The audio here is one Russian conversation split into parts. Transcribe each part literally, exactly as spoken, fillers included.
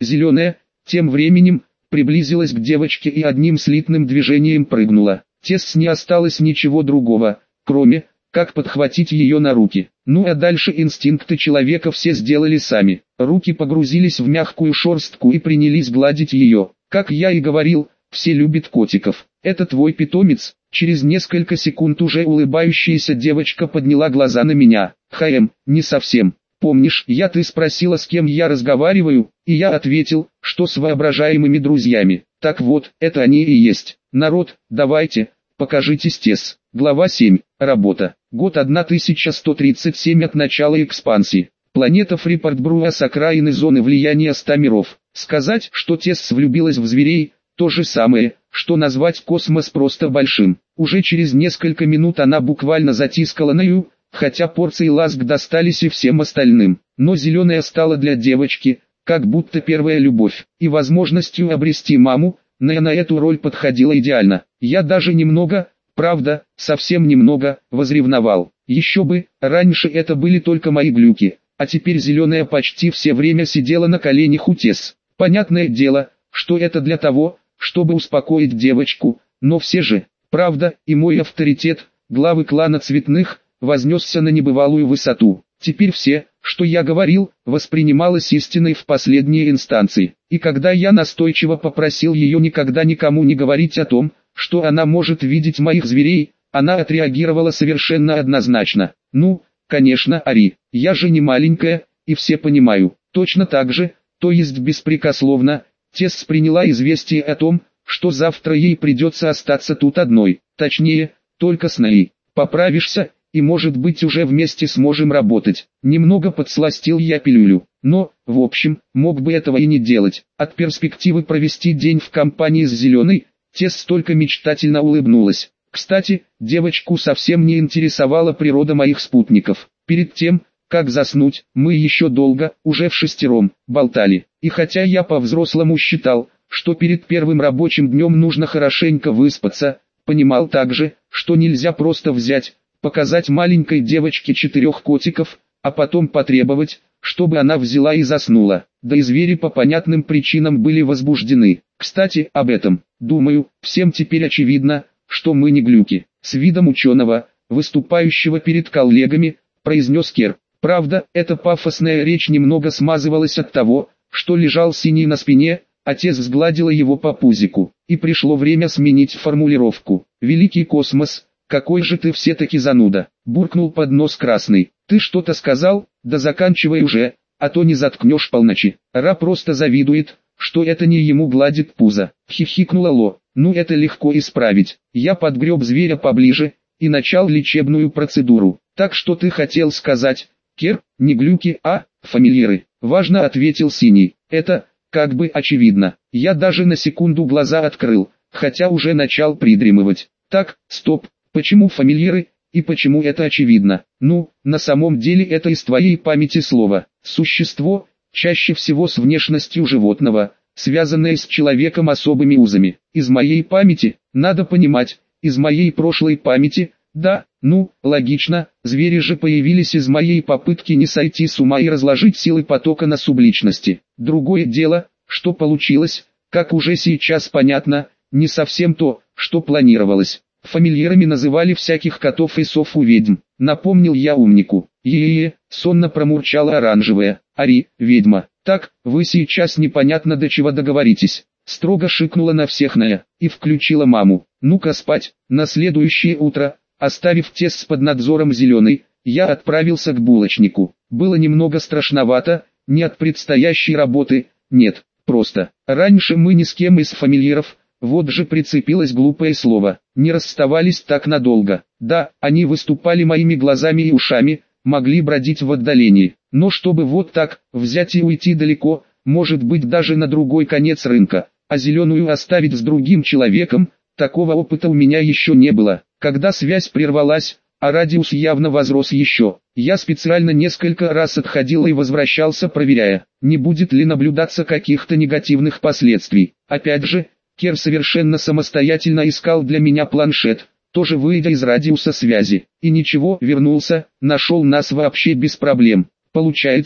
Зеленая, тем временем, приблизилась к девочке и одним слитным движением прыгнула. Тесс не осталось ничего другого, кроме, как подхватить ее на руки. Ну а дальше инстинкты человека все сделали сами. Руки погрузились в мягкую шерстку и принялись гладить ее. Как я и говорил, все любят котиков. Это твой питомец? Через несколько секунд уже улыбающаяся девочка подняла глаза на меня. Хэм, не совсем. Помнишь, я ты спросила, с кем я разговариваю, и я ответил, что с воображаемыми друзьями. Так вот, это они и есть. Народ, давайте, покажитесь Тесс. Глава семь. Работа. Год тысяча сто тридцать семь от начала экспансии. Планета Фрипорт-Бруа с окраины зоны влияния ста миров. Сказать, что Тесс влюбилась в зверей, то же самое, что назвать космос просто большим. Уже через несколько минут она буквально затискала Наю, хотя порции ласк достались и всем остальным. Но зеленая стала для девочки, как будто первая любовь, и возможностью обрести маму, Ная на эту роль подходила идеально. Я даже немного, правда, совсем немного, возревновал. Еще бы, раньше это были только мои глюки, а теперь зеленая почти все время сидела на коленях у Тесс. Понятное дело, что это для того, чтобы успокоить девочку, но все же, правда, и мой авторитет, главы клана Цветных, вознесся на небывалую высоту. Теперь все, что я говорил, воспринималось истиной в последней инстанции. И когда я настойчиво попросил ее никогда никому не говорить о том, что она может видеть моих зверей, она отреагировала совершенно однозначно. Ну, конечно, Ари, я же не маленькая, и все понимаю. Точно так же, то есть беспрекословно, Тесс приняла известие о том, что завтра ей придется остаться тут одной, точнее, только с Наей. Поправишься, и может быть уже вместе сможем работать. Немного подсластил я пилюлю, но, в общем, мог бы этого и не делать. От перспективы провести день в компании с Зеленой, Тесс только мечтательно улыбнулась. Кстати, девочку совсем не интересовала природа моих спутников. Перед тем, как заснуть, мы еще долго, уже в шестером, болтали. И хотя я по-взрослому считал, что перед первым рабочим днем нужно хорошенько выспаться, понимал также, что нельзя просто взять, показать маленькой девочке четырех котиков, а потом потребовать, чтобы она взяла и заснула. Да и звери по понятным причинам были возбуждены. Кстати, об этом, думаю, всем теперь очевидно, что мы не глюки. С видом ученого, выступающего перед коллегами, произнес Кер. Правда, эта пафосная речь немного смазывалась от того, что лежал Синий на спине, отец сгладила его по пузику. И пришло время сменить формулировку. «Великий космос, какой же ты все-таки зануда!» буркнул под нос Красный. «Ты что-то сказал? Да заканчивай уже, а то не заткнешь полночи». Ра просто завидует, что это не ему гладит пузо. Хихикнула Ло. «Ну это легко исправить». Я подгреб зверя поближе и начал лечебную процедуру. «Так что ты хотел сказать, Кер, не глюки, а фамильяры?» Важно ответил Синий. «Это, как бы очевидно». Я даже на секунду глаза открыл, хотя уже начал придремывать. Так, стоп, почему фамильяры, и почему это очевидно? Ну, на самом деле это из твоей памяти слово. Существо, чаще всего с внешностью животного, связанное с человеком особыми узами. Из моей памяти, надо понимать, из моей прошлой памяти, да, ну, логично, звери же появились из моей попытки не сойти с ума и разложить силы потока на субличности. Другое дело, что получилось, как уже сейчас понятно, не совсем то, что планировалось. Фамильярами называли всяких котов и сов у ведьм. Напомнил я умнику. Е-е-е, сонно промурчала оранжевая. Ари, ведьма. Так, вы сейчас непонятно до чего договоритесь. Строго шикнула на всех Ная и включила маму. Ну-ка спать. На следующее утро, оставив Тесс под надзором Зеленой, я отправился к булочнику. Было немного страшновато, не от предстоящей работы, нет, просто. Раньше мы ни с кем из фамильяров, вот же прицепилось глупое слово, не расставались так надолго. Да, они выступали моими глазами и ушами, могли бродить в отдалении. Но чтобы вот так, взять и уйти далеко, может быть даже на другой конец рынка, а Зеленую оставить с другим человеком, такого опыта у меня еще не было. Когда связь прервалась, а радиус явно возрос еще, я специально несколько раз отходил и возвращался, проверяя, не будет ли наблюдаться каких-то негативных последствий. Опять же, Кер совершенно самостоятельно искал для меня планшет, тоже выйдя из радиуса связи. И ничего, вернулся, нашел нас вообще без проблем. Получается,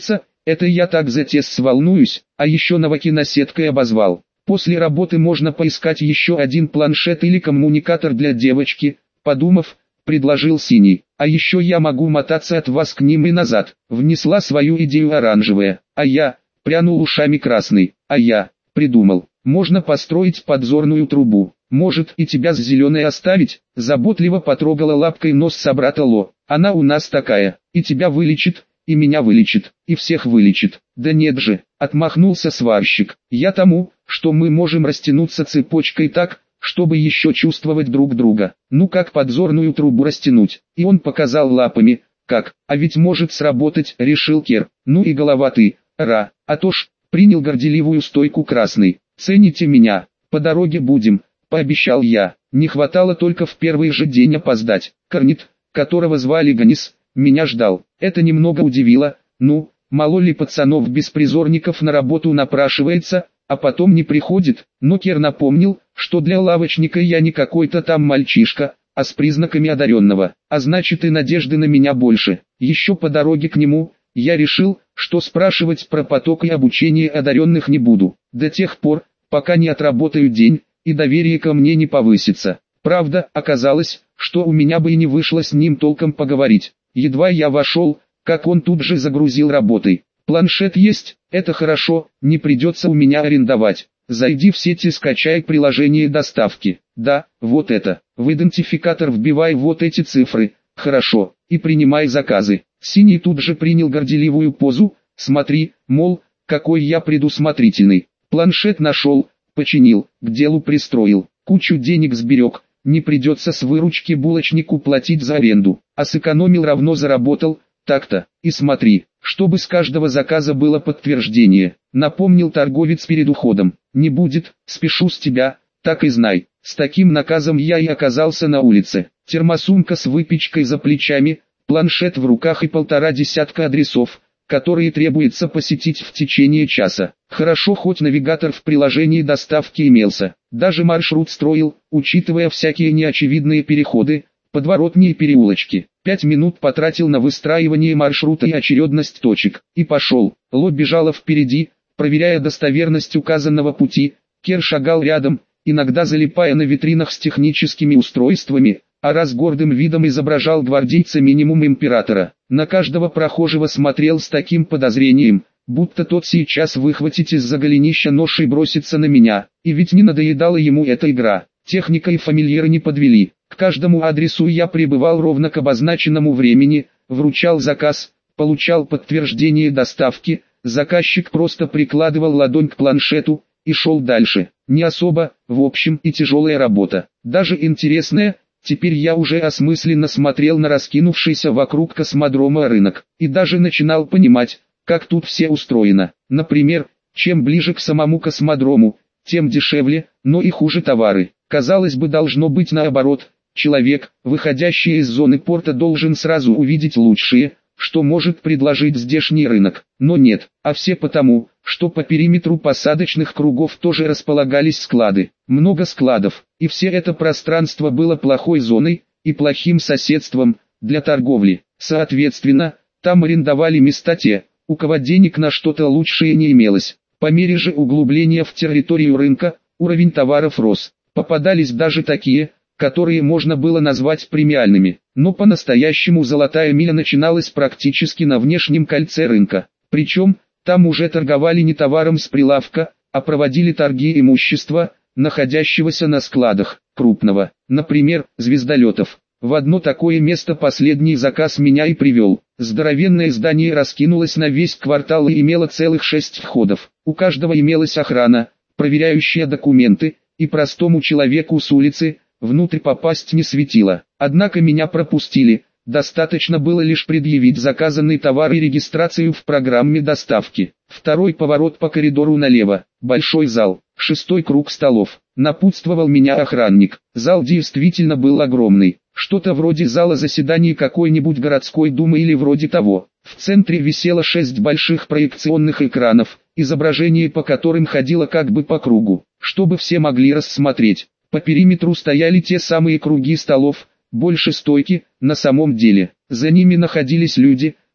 Это я так за тест волнуюсь, а еще новокиносеткой обозвал. После работы можно поискать еще один планшет или коммуникатор для девочки, подумав, предложил Синий. А еще я могу мотаться от вас к ним и назад. Внесла свою идею оранжевая, а я, прянул ушами Красный, а я, придумал, можно построить подзорную трубу. Может и тебя с зеленой оставить? Заботливо потрогала лапкой нос собрата Ло. Она у нас такая, и тебя вылечит, и меня вылечит, и всех вылечит. Да нет же, отмахнулся сварщик. Я тому, что мы можем растянуться цепочкой так, чтобы еще чувствовать друг друга. Ну как подзорную трубу растянуть? И он показал лапами, как, а ведь может сработать, решил Кер. Ну и голова ты, Ра, а то ж, принял горделивую стойку Красный. Цените меня, по дороге будем, пообещал я. Не хватало только в первый же день опоздать. Корнит, которого звали Ганис, меня ждал. Это немного удивило, ну, мало ли пацанов-беспризорников на работу напрашивается, а потом не приходит. Но Кер напомнил, что для лавочника я не какой-то там мальчишка, а с признаками одаренного, а значит и надежды на меня больше. Еще по дороге к нему, я решил, что спрашивать про поток и обучение одаренных не буду, до тех пор, пока не отработаю день, и доверие ко мне не повысится. Правда, оказалось, что у меня бы и не вышло с ним толком поговорить. Едва я вошел, как он тут же загрузил работой. Планшет есть, это хорошо, не придется у меня арендовать. Зайди в сеть и скачай приложение доставки. Да, вот это. В идентификатор вбивай вот эти цифры. Хорошо, и принимай заказы. Синий тут же принял горделивую позу. Смотри, мол, какой я предусмотрительный. Планшет нашел, починил, к делу пристроил. Кучу денег сберег. Не придется с выручки булочнику платить за аренду. А сэкономил равно заработал. Так-то, и смотри, чтобы с каждого заказа было подтверждение, напомнил торговец перед уходом. Не будет, спешу с тебя, так и знай. С таким наказом я и оказался на улице. Термосумка с выпечкой за плечами, планшет в руках и полтора десятка адресов, которые требуется посетить в течение часа. Хорошо хоть навигатор в приложении доставки имелся. Даже маршрут строил, учитывая всякие неочевидные переходы, подворотни и переулочки. Пять минут потратил на выстраивание маршрута и очередность точек. И пошел. Ло бежала впереди, проверяя достоверность указанного пути. Кер шагал рядом, иногда залипая на витринах с техническими устройствами, а раз гордым видом изображал гвардейца минимум императора. На каждого прохожего смотрел с таким подозрением, будто тот сейчас выхватит из-за голенища нож и бросится на меня. И ведь не надоедала ему эта игра. Техника и фамильяры не подвели. К каждому адресу я прибывал ровно к обозначенному времени, вручал заказ, получал подтверждение доставки, заказчик просто прикладывал ладонь к планшету и шел дальше. Не особо, в общем, и тяжелая работа. Даже интересная, теперь я уже осмысленно смотрел на раскинувшийся вокруг космодрома рынок, и даже начинал понимать, как тут все устроено. Например, чем ближе к самому космодрому, тем дешевле, но и хуже товары. Казалось бы, должно быть наоборот. Человек, выходящий из зоны порта, должен сразу увидеть лучшее, что может предложить здешний рынок. Но нет, а все потому, что по периметру посадочных кругов тоже располагались склады. Много складов, и все это пространство было плохой зоной и плохим соседством для торговли. Соответственно, там арендовали места те, у кого денег на что-то лучшее не имелось. По мере же углубления в территорию рынка, уровень товаров рос. Попадались даже такие, которые можно было назвать премиальными. Но по-настоящему золотая миля начиналась практически на внешнем кольце рынка. Причем, там уже торговали не товаром с прилавка, а проводили торги имущества, находящегося на складах, крупного, например, звездолетов. В одно такое место последний заказ меня и привел. Здоровенное здание раскинулось на весь квартал и имело целых шесть входов. У каждого имелась охрана, проверяющая документы, и простому человеку с улицы внутрь попасть не светило. Однако меня пропустили, достаточно было лишь предъявить заказанный товар и регистрацию в программе доставки. Второй поворот по коридору налево, большой зал, шестой круг столов. Напутствовал меня охранник. Зал действительно был огромный, что-то вроде зала заседаний какой-нибудь городской думы или вроде того. В центре висело шесть больших проекционных экранов, изображение по которым ходило как бы по кругу, чтобы все могли рассмотреть. По периметру стояли те самые круги столов, больше стойки, на самом деле. За ними находились люди,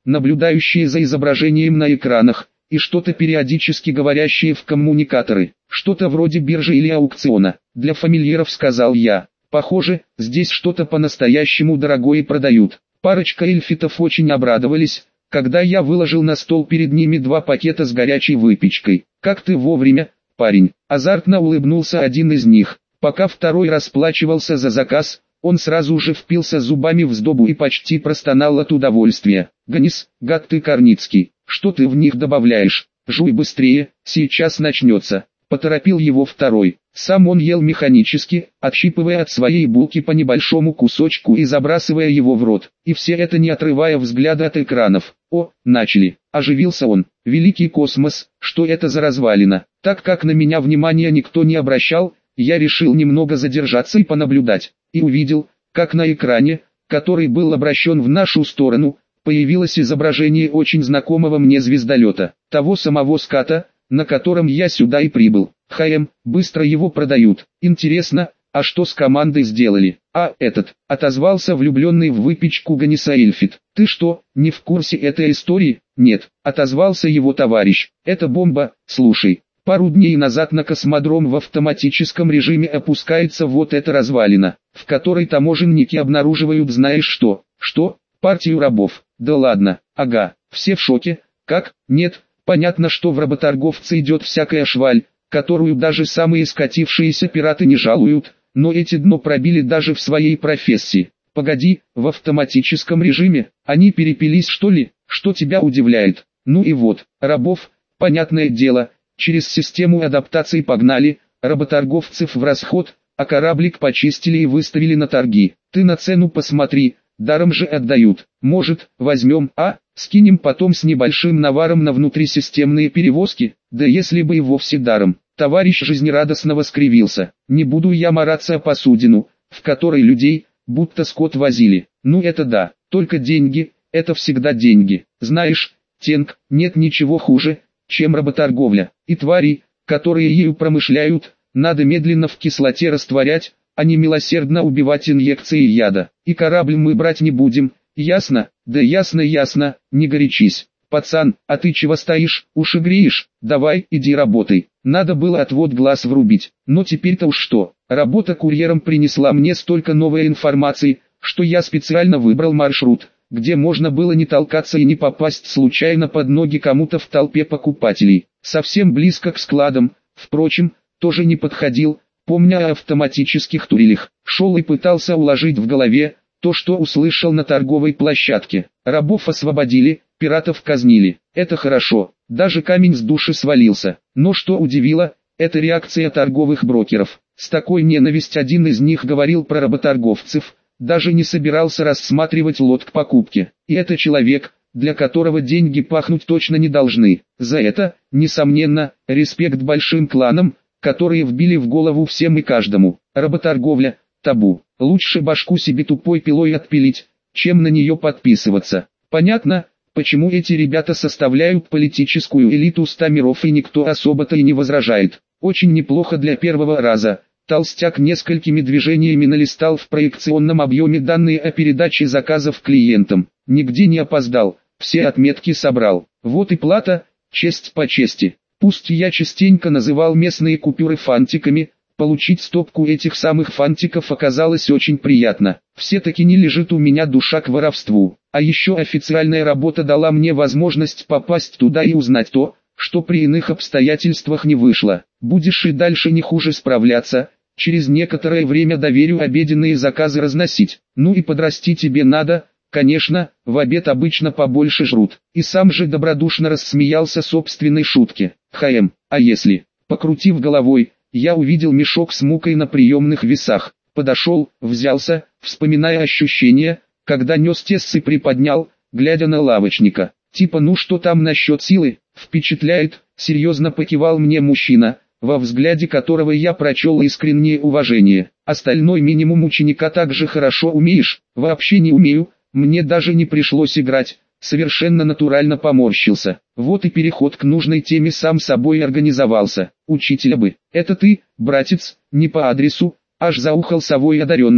наблюдающие за изображением на экранах, и что-то периодически говорящее в коммуникаторы. Что-то вроде биржи или аукциона. Для фамильяров, сказал я. Похоже, здесь что-то по-настоящему дорогое продают. Парочка эльфитов очень обрадовались, когда я выложил на стол перед ними два пакета с горячей выпечкой. «Как ты вовремя, парень!» Азартно улыбнулся один из них. Пока второй расплачивался за заказ, он сразу же впился зубами в сдобу и почти простонал от удовольствия. «Ганис, гад ты корницкий, что ты в них добавляешь? Жуй быстрее, сейчас начнется!» Поторопил его второй. Сам он ел механически, отщипывая от своей булки по небольшому кусочку и забрасывая его в рот. И все это не отрывая взгляда от экранов. «О, начали!» Оживился он. «Великий космос, что это за развалина?» Так как на меня внимания никто не обращал, я решил немного задержаться и понаблюдать. И увидел, как на экране, который был обращен в нашу сторону, появилось изображение очень знакомого мне звездолета. Того самого ската, на котором я сюда и прибыл. Хаем, быстро его продают. Интересно, а что с командой сделали? А этот, отозвался влюбленный в выпечку Ганиса эльфит. Ты что, не в курсе этой истории? Нет, отозвался его товарищ. Это бомба, слушай. Пару дней назад на космодром в автоматическом режиме опускается вот эта развалина, в которой таможенники обнаруживают знаешь что. Что? Партию рабов. Да ладно, ага, все в шоке. Как? Нет. Понятно, что в работорговце идет всякая шваль, которую даже самые скатившиеся пираты не жалуют, но эти дно пробили даже в своей профессии. Погоди, в автоматическом режиме, они перепились что ли? Что тебя удивляет? Ну и вот, рабов, понятное дело, через систему адаптации погнали, работорговцев в расход, а кораблик почистили и выставили на торги. Ты на цену посмотри, даром же отдают. Может, возьмем, а? Скинем потом с небольшим наваром на внутрисистемные перевозки, да если бы и вовсе даром. Товарищ жизнерадостно скривился. Не буду я мараться о посудину, в которой людей, будто скот возили. Ну это да, только деньги, это всегда деньги. Знаешь, Тенг, нет ничего хуже, чем работорговля. И твари, которые ею промышляют, надо медленно в кислоте растворять, а не милосердно убивать инъекцией яда. И корабль мы брать не будем. Ясно? Да ясно ясно, не горячись. Пацан, а ты чего стоишь, уши греешь? Давай, иди работай. Надо было отвод глаз врубить. Но теперь-то уж что. Работа курьером принесла мне столько новой информации, что я специально выбрал маршрут, где можно было не толкаться и не попасть случайно под ноги кому-то в толпе покупателей. Совсем близко к складам, впрочем, тоже не подходил, помня о автоматических турелях. Шел и пытался уложить в голове то, что услышал на торговой площадке. Рабов освободили, пиратов казнили. Это хорошо, даже камень с души свалился. Но что удивило, это реакция торговых брокеров. С такой ненавистью один из них говорил про работорговцев, даже не собирался рассматривать лот к покупке. И это человек, для которого деньги пахнуть точно не должны. За это, несомненно, респект большим кланам, которые вбили в голову всем и каждому. Работорговля – табу. Лучше башку себе тупой пилой отпилить, чем на нее подписываться. Понятно, почему эти ребята составляют политическую элиту ста миров и никто особо-то и не возражает. Очень неплохо для первого раза. Толстяк несколькими движениями налистал в проекционном объеме данные о передаче заказов клиентам. Нигде не опоздал, все отметки собрал. Вот и плата, честь по чести. Пусть я частенько называл местные купюры фантиками, получить стопку этих самых фантиков оказалось очень приятно. Все-таки не лежит у меня душа к воровству. А еще официальная работа дала мне возможность попасть туда и узнать то, что при иных обстоятельствах не вышло. Будешь и дальше не хуже справляться, через некоторое время доверю обеденные заказы разносить. Ну и подрасти тебе надо, конечно, в обед обычно побольше жрут. И сам же добродушно рассмеялся собственной шутке. Хаем, а если? Покрутив головой, я увидел мешок с мукой на приемных весах. Подошел, взялся, вспоминая ощущения, когда нес тессы приподнял, глядя на лавочника. Типа ну что там насчет силы, впечатляет, серьезно покивал мне мужчина, во взгляде которого я прочел искреннее уважение. Остальной минимум ученика также хорошо умеешь? Вообще не умею, мне даже не пришлось играть, совершенно натурально поморщился. Вот и переход к нужной теме сам собой организовался. Учителя бы, это ты, братец, не по адресу, аж заухал совой одаренный,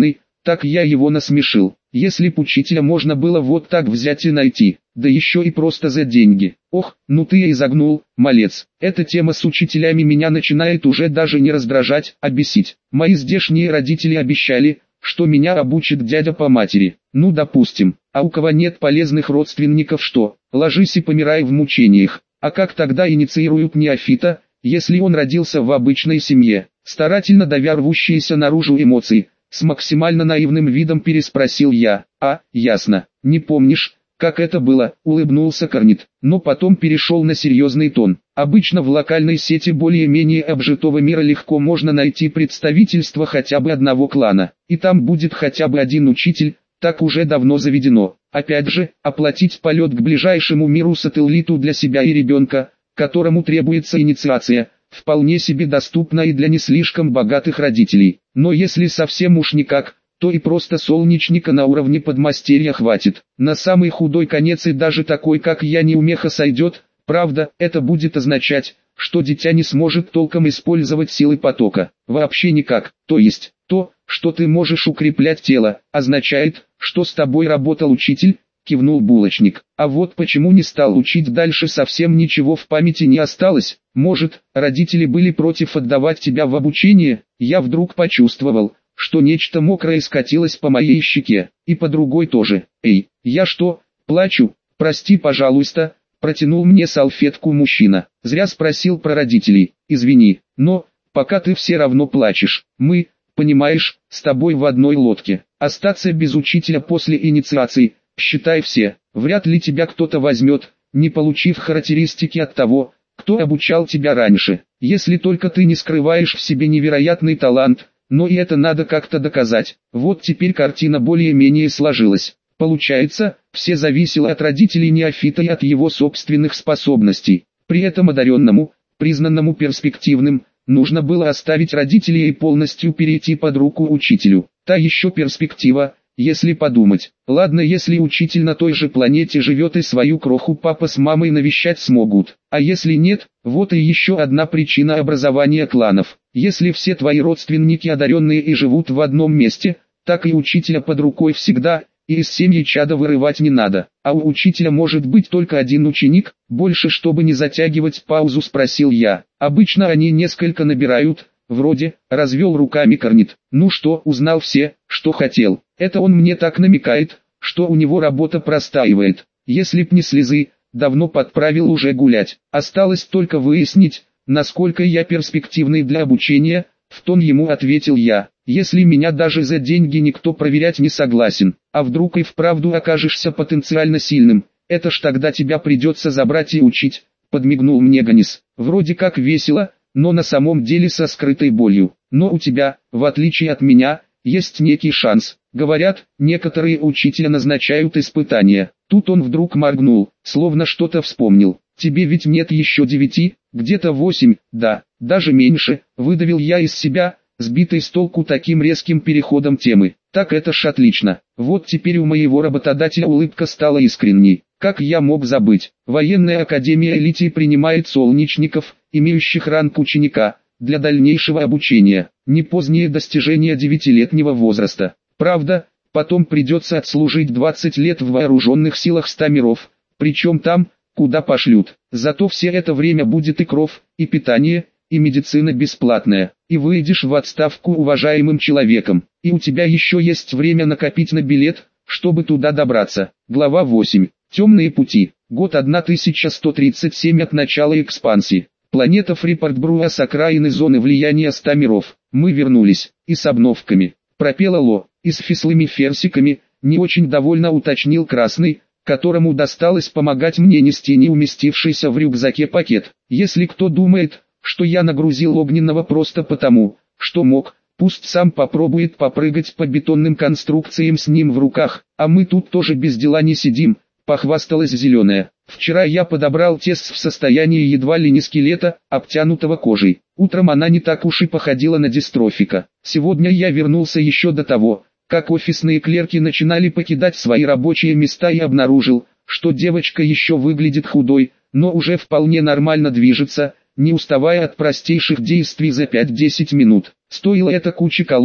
так я его насмешил. Если б учителя можно было вот так взять и найти, да еще и просто за деньги. Ох, ну ты и загнул, малец. Эта тема с учителями меня начинает уже даже не раздражать, а бесить. Мои здешние родители обещали, что меня обучит дядя по матери. Ну допустим, а у кого нет полезных родственников, что, ложись и помирай в мучениях. А как тогда инициируют неофита, если он родился в обычной семье? Старательно давя рвущиеся наружу эмоции, с максимально наивным видом переспросил я. А, ясно, не помнишь, как это было, улыбнулся Корнит, но потом перешел на серьезный тон. Обычно в локальной сети более-менее обжитого мира легко можно найти представительство хотя бы одного клана, и там будет хотя бы один учитель, так уже давно заведено. Опять же, оплатить полет к ближайшему миру-сателлиту для себя и ребенка, которому требуется инициация, вполне себе доступна и для не слишком богатых родителей. Но если совсем уж никак, то и просто солнечника на уровне подмастерья хватит. На самый худой конец и даже такой, как я, неумеха сойдет. Правда, это будет означать, что дитя не сможет толком использовать силы потока. Вообще никак. То есть, то, что ты можешь укреплять тело, означает, что с тобой работал учитель, кивнул булочник. А вот почему не стал учить дальше, совсем ничего в памяти не осталось. Может, родители были против отдавать тебя в обучение? Я вдруг почувствовал, что нечто мокрое скатилось по моей щеке, и по другой тоже. Эй, я что, плачу? Прости, пожалуйста, протянул мне салфетку мужчина. Зря спросил про родителей. Извини, но, пока ты все равно плачешь. Мы, понимаешь, с тобой в одной лодке. Остаться без учителя после инициации, считай все. Вряд ли тебя кто-то возьмет, не получив характеристики от того, кто обучал тебя раньше. Если только ты не скрываешь в себе невероятный талант, но и это надо как-то доказать. Вот теперь картина более-менее сложилась. Получается, все зависело от родителей неофита и от его собственных способностей. При этом одаренному, признанному перспективным, нужно было оставить родителей и полностью перейти под руку учителю. Та еще перспектива, если подумать. Ладно, если учитель на той же планете живет и свою кроху папа с мамой навещать смогут. А если нет, вот и еще одна причина образования кланов. Если все твои родственники одаренные и живут в одном месте, так и учителя под рукой всегда, и из семьи чада вырывать не надо. А у учителя может быть только один ученик, больше чтобы не затягивать паузу спросил я. Обычно они несколько набирают, вроде, развел руками Корнит. Ну что, узнал все, что хотел. Это он мне так намекает, что у него работа простаивает. Если б не слезы, давно подправил уже гулять. Осталось только выяснить, насколько я перспективный для обучения, в тон ему ответил я. Если меня даже за деньги никто проверять не согласен, а вдруг и вправду окажешься потенциально сильным, это ж тогда тебя придется забрать и учить, подмигнул мне Ганис. Вроде как весело, но на самом деле со скрытой болью. Но у тебя, в отличие от меня, есть некий шанс. Говорят, некоторые учителя назначают испытания. Тут он вдруг моргнул, словно что-то вспомнил. Тебе ведь нет еще девяти, где-то восемь, да, даже меньше, выдавил я из себя, сбитый с толку таким резким переходом темы. Так это ж отлично. Вот теперь у моего работодателя улыбка стала искренней. Как я мог забыть? Военная академия элиты принимает солнечников, имеющих ранг ученика, для дальнейшего обучения, не позднее достижения девятилетнего возраста. Правда, потом придется отслужить двадцать лет в вооруженных силах ста миров, причем там, куда пошлют. Зато все это время будет и кров, и питание, и медицина бесплатная, и выйдешь в отставку уважаемым человеком, и у тебя еще есть время накопить на билет, чтобы туда добраться. Глава восемь. Темные пути. Год тысяча сто тридцать семь от начала экспансии. Планета Фрипорт-Бруа с окраины зоны влияния ста миров. Мы вернулись, и с обновками. Пропела Ло, и с фислыми ферсиками, не очень довольно уточнил Красный, которому досталось помогать мне нести не уместившийся в рюкзаке пакет. Если кто думает, что я нагрузил Огненного просто потому, что мог, пусть сам попробует попрыгать по бетонным конструкциям с ним в руках, а мы тут тоже без дела не сидим, похвасталась Зеленая. Вчера я подобрал Тесс в состоянии едва ли не скелета, обтянутого кожей. Утром она не так уж и походила на дистрофика. Сегодня я вернулся еще до того, как офисные клерки начинали покидать свои рабочие места, и обнаружил, что девочка еще выглядит худой, но уже вполне нормально движется, не уставая от простейших действий за пять-десять минут. Стоило это кучи калорий,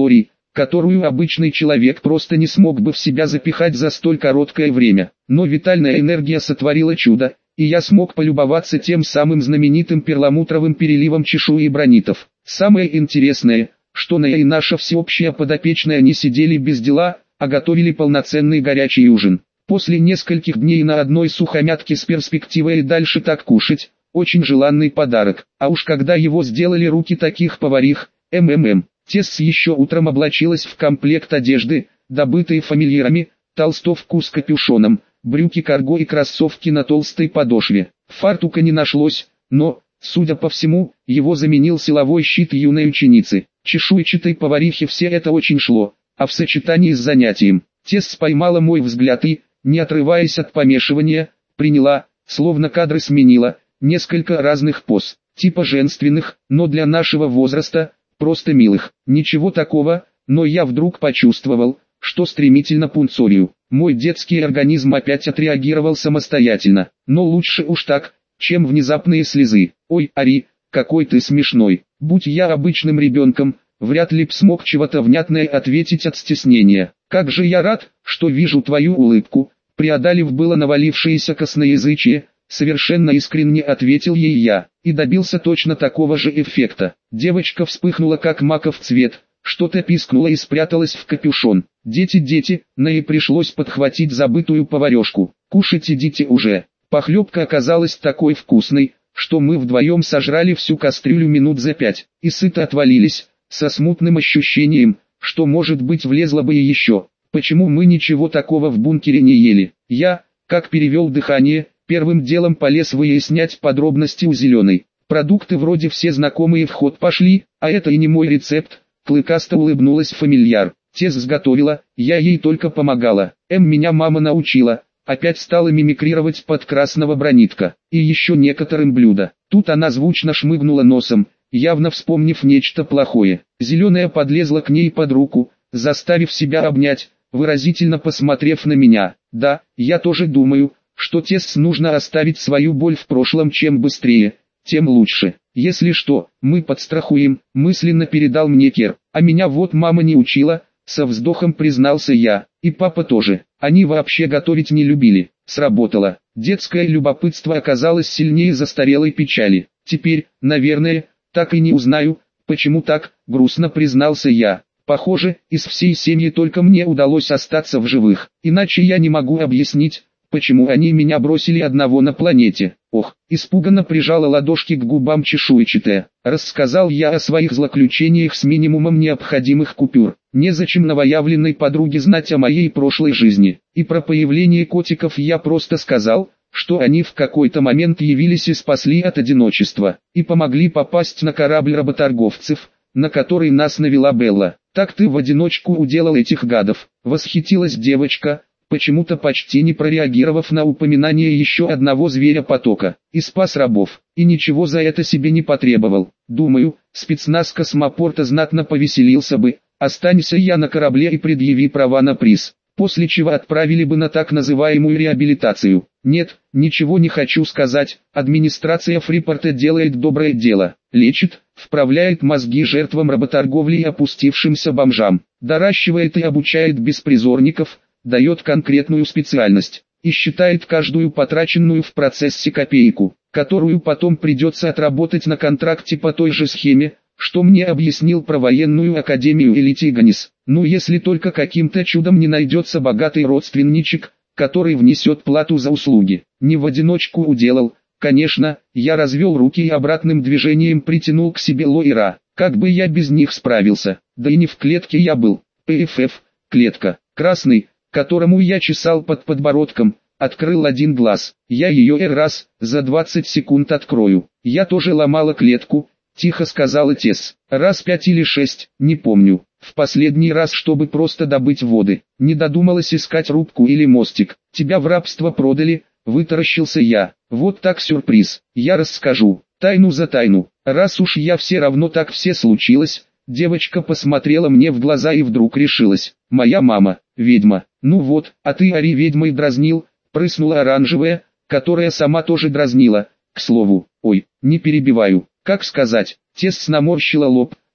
которую обычный человек просто не смог бы в себя запихать за столь короткое время. Но витальная энергия сотворила чудо, и я смог полюбоваться тем самым знаменитым перламутровым переливом чешуи бронитов. Самое интересное, что Ная и наша всеобщая подопечная не сидели без дела, а готовили полноценный горячий ужин. После нескольких дней на одной сухомятке с перспективой и дальше так кушать, очень желанный подарок. А уж когда его сделали руки таких поварих, ммм. Тесс еще утром облачилась в комплект одежды, добытые фамильярами, толстовку с капюшоном, брюки карго и кроссовки на толстой подошве. Фартука не нашлось, но, судя по всему, его заменил силовой щит юной ученицы. Чешуйчатой поварихе все это очень шло, а в сочетании с занятием. Тесс поймала мой взгляд и, не отрываясь от помешивания, приняла, словно кадры сменила, несколько разных поз, типа женственных, но для нашего возраста, просто милых. Ничего такого, но я вдруг почувствовал, что стремительно пунцорию. Мой детский организм опять отреагировал самостоятельно, но лучше уж так, чем внезапные слезы. Ой, Ари, какой ты смешной. Будь я обычным ребенком, вряд ли б смог чего-то внятное ответить от стеснения. Как же я рад, что вижу твою улыбку, преодолев было навалившееся косноязычие, совершенно искренне ответил ей я, и добился точно такого же эффекта. Девочка вспыхнула как маков цвет, что-то пискнула и спряталась в капюшон. Дети, дети, Нае пришлось подхватить забытую поварешку. Кушать идите уже. Похлебка оказалась такой вкусной, что мы вдвоем сожрали всю кастрюлю минут за пять, и сыто отвалились, со смутным ощущением, что может быть влезло бы и еще. Почему мы ничего такого в бункере не ели? Я, как перевел дыхание, первым делом полез выяснять подробности у Зеленой. Продукты вроде все знакомые в ход пошли, а это и не мой рецепт. Клыкасто улыбнулась фамильяр. Тесс сготовила, я ей только помогала. М меня мама научила. Опять стала мимикрировать под красного бронитка. И еще некоторым блюда. Тут она звучно шмыгнула носом, явно вспомнив нечто плохое. Зеленая подлезла к ней под руку, заставив себя обнять, выразительно посмотрев на меня. Да, я тоже думаю, что Тесс нужно оставить свою боль в прошлом, чем быстрее, тем лучше. Если что, мы подстрахуем, мысленно передал мне Кер. А меня вот мама не учила, со вздохом признался я, и папа тоже. Они вообще готовить не любили. Сработало. Детское любопытство оказалось сильнее застарелой печали. Теперь, наверное, так и не узнаю, почему так, грустно признался я. Похоже, из всей семьи только мне удалось остаться в живых. Иначе я не могу объяснить, почему они меня бросили одного на планете. Ох, испуганно прижала ладошки к губам чешуйчатая. Рассказал я о своих злоключениях с минимумом необходимых купюр. Незачем новоявленной подруге знать о моей прошлой жизни. И про появление котиков я просто сказал, что они в какой-то момент явились и спасли от одиночества. И помогли попасть на корабль работорговцев, на который нас навела Белла. Так ты в одиночку уделал этих гадов. Восхитилась девочка, почему-то почти не прореагировав на упоминание еще одного зверя потока, и спас рабов, и ничего за это себе не потребовал. Думаю, спецназ космопорта знатно повеселился бы, останься я на корабле и предъяви права на приз, после чего отправили бы на так называемую реабилитацию. Нет, ничего не хочу сказать, администрация Фрипорта делает доброе дело, лечит, вправляет мозги жертвам работорговли и опустившимся бомжам, доращивает и обучает беспризорников, дает конкретную специальность, и считает каждую потраченную в процессе копейку, которую потом придется отработать на контракте по той же схеме, что мне объяснил про военную академию Элитиганис. Ну если только каким-то чудом не найдется богатый родственничек, который внесет плату за услуги. Не в одиночку уделал, конечно, я развел руки и обратным движением притянул к себе Лоира. Как бы я без них справился, да и не в клетке я был. ПФФ, клетка, красный, которому я чесал под подбородком, открыл один глаз. Я ее и раз, за двадцать секунд открою. Я тоже ломала клетку, тихо сказала Тесс. Раз пять или шесть, не помню. В последний раз, чтобы просто добыть воды. Не додумалась искать рубку или мостик. Тебя в рабство продали, вытаращился я. Вот так сюрприз. Я расскажу. Тайну за тайну. Раз уж я все равно так все случилось. Девочка посмотрела мне в глаза и вдруг решилась. Моя мама, ведьма. Ну вот, а ты Ари ведьмой дразнил, прыснула оранжевая, которая сама тоже дразнила. К слову, ой, не перебиваю, как сказать, Тесс наморщила лоб,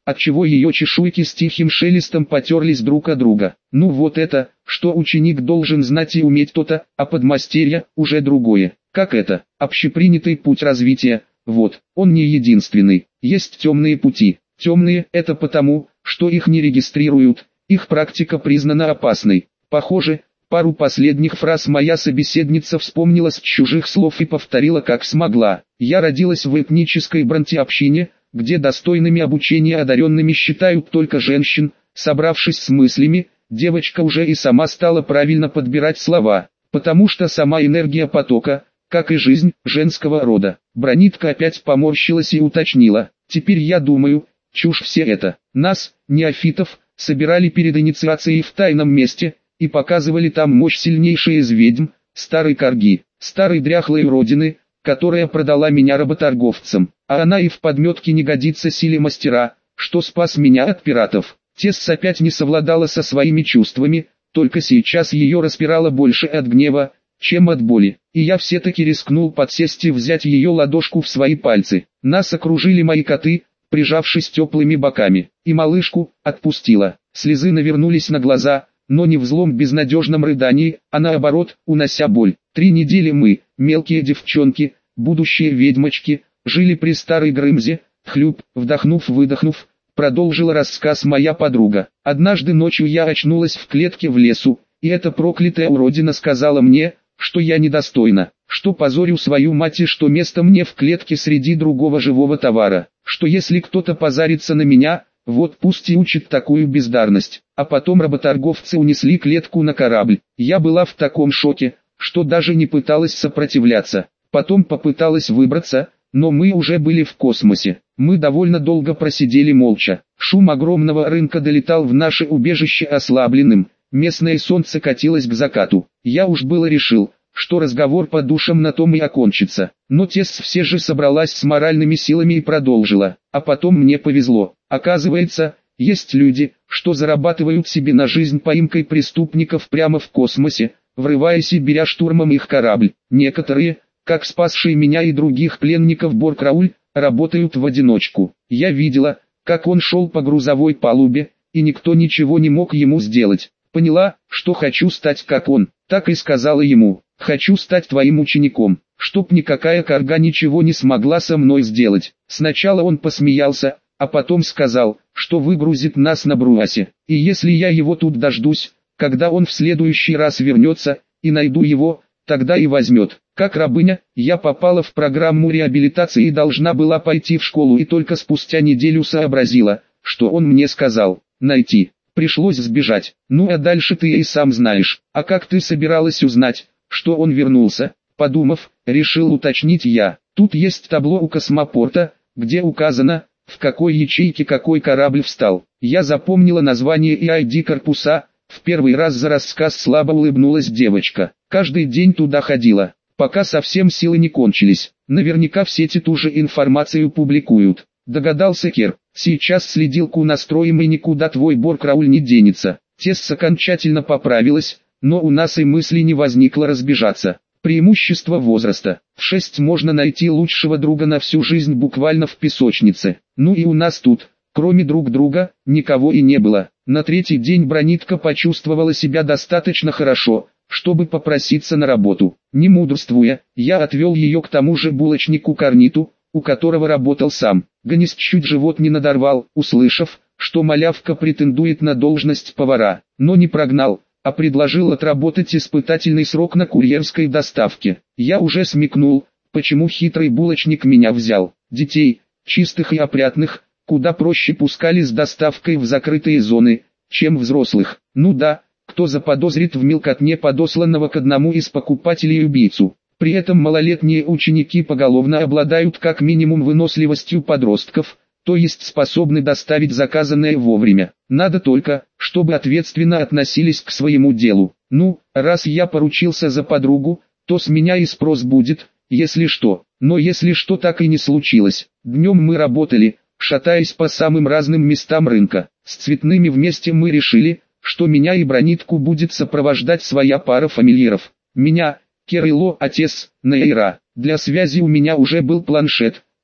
отчего ее чешуйки с тихим шелестом потерлись друг о друга. Ну вот это, что ученик должен знать и уметь то-то, а подмастерье уже другое. Как это? Общепринятый путь развития. Вот, он не единственный. Есть темные пути. Темные – это потому, что их не регистрируют, их практика признана опасной. Похоже, пару последних фраз моя собеседница вспомнила с чужих слов и повторила как смогла. Я родилась в этнической бранти-общине, где достойными обучения одаренными считают только женщин. Собравшись с мыслями, девочка уже и сама стала правильно подбирать слова, потому что сама энергия потока, как и жизнь, женского рода. Бронитка опять поморщилась и уточнила: «Теперь я думаю, чушь все это. Нас, неофитов, собирали перед инициацией в тайном месте, и показывали там мощь сильнейшей из ведьм, старой корги, старой дряхлой уродины, которая продала меня работорговцам, а она и в подметке не годится силе мастера, что спас меня от пиратов». Тесс опять не совладала со своими чувствами, только сейчас ее распирало больше от гнева, чем от боли, и я все-таки рискнул подсесть и взять ее ладошку в свои пальцы. Нас окружили мои коты, прижавшись теплыми боками, и малышку отпустила. Слезы навернулись на глаза, но не в злом безнадежном рыдании, а наоборот, унося боль. Три недели мы, мелкие девчонки, будущие ведьмочки, жили при старой Грымзе. Хлюп, вдохнув-выдохнув, продолжила рассказ моя подруга. Однажды ночью я очнулась в клетке в лесу, и эта проклятая уродина сказала мне, что я недостойна, что позорю свою мать и что место мне в клетке среди другого живого товара, что если кто-то позарится на меня, вот пусть и учит такую бездарность. А потом работорговцы унесли клетку на корабль. Я была в таком шоке, что даже не пыталась сопротивляться. Потом попыталась выбраться, но мы уже были в космосе. Мы довольно долго просидели молча. Шум огромного рынка долетал в наше убежище ослабленным. Местное солнце катилось к закату. Я уж было решил, что разговор по душам на том и окончится. Но Тесс все же собралась с моральными силами и продолжила. А потом мне повезло. Оказывается, есть люди, что зарабатывают себе на жизнь поимкой преступников прямо в космосе, врываясь и беря штурмом их корабль. Некоторые, как спасшие меня и других пленников Борг-Рауль, работают в одиночку. Я видела, как он шел по грузовой палубе, и никто ничего не мог ему сделать. Поняла, что хочу стать как он, так и сказала ему: «Хочу стать твоим учеником, чтоб никакая карга ничего не смогла со мной сделать». Сначала он посмеялся, а потом сказал, что выгрузит нас на Бруасе, и если я его тут дождусь, когда он в следующий раз вернется, и найду его, тогда и возьмет. Как рабыня, я попала в программу реабилитации и должна была пойти в школу, и только спустя неделю сообразила, что он мне сказал: найти. Пришлось сбежать. Ну а дальше ты и сам знаешь. А как ты собиралась узнать, что он вернулся? Подумав, решил уточнить я. Тут есть табло у космопорта, где указано, в какой ячейке какой корабль встал. Я запомнила название и ай ди корпуса. В первый раз за рассказ слабо улыбнулась девочка. Каждый день туда ходила, пока совсем силы не кончились. Наверняка в сети ту же информацию публикуют. Догадался Кер. Сейчас следилку настроим, и никуда твой Борг-Рауль не денется. Тесс окончательно поправилась, но у нас и мысли не возникло разбежаться. Преимущество возраста. В шесть можно найти лучшего друга на всю жизнь буквально в песочнице. Ну и у нас тут, кроме друг друга, никого и не было. На третий день Бронитка почувствовала себя достаточно хорошо, чтобы попроситься на работу. Не мудрствуя, я отвел ее к тому же булочнику Корниту, у которого работал сам. Ганис чуть живот не надорвал, услышав, что малявка претендует на должность повара, но не прогнал, а предложил отработать испытательный срок на курьерской доставке. Я уже смекнул, почему хитрый булочник меня взял. Детей, чистых и опрятных, куда проще пускали с доставкой в закрытые зоны, чем взрослых. Ну да, кто заподозрит в мелкотне подосланного к одному из покупателей убийцу. При этом малолетние ученики поголовно обладают как минимум выносливостью подростков, то есть способны доставить заказанное вовремя. Надо только, чтобы ответственно относились к своему делу. Ну, раз я поручился за подругу, то с меня и спрос будет, если что. Но если что так и не случилось. Днем мы работали, шатаясь по самым разным местам рынка. С цветными вместе мы решили, что меня и Бронитку будет сопровождать своя пара фамильяров. Меня, Кер и Ло, отец, Нейра. Для связи у меня уже был планшет,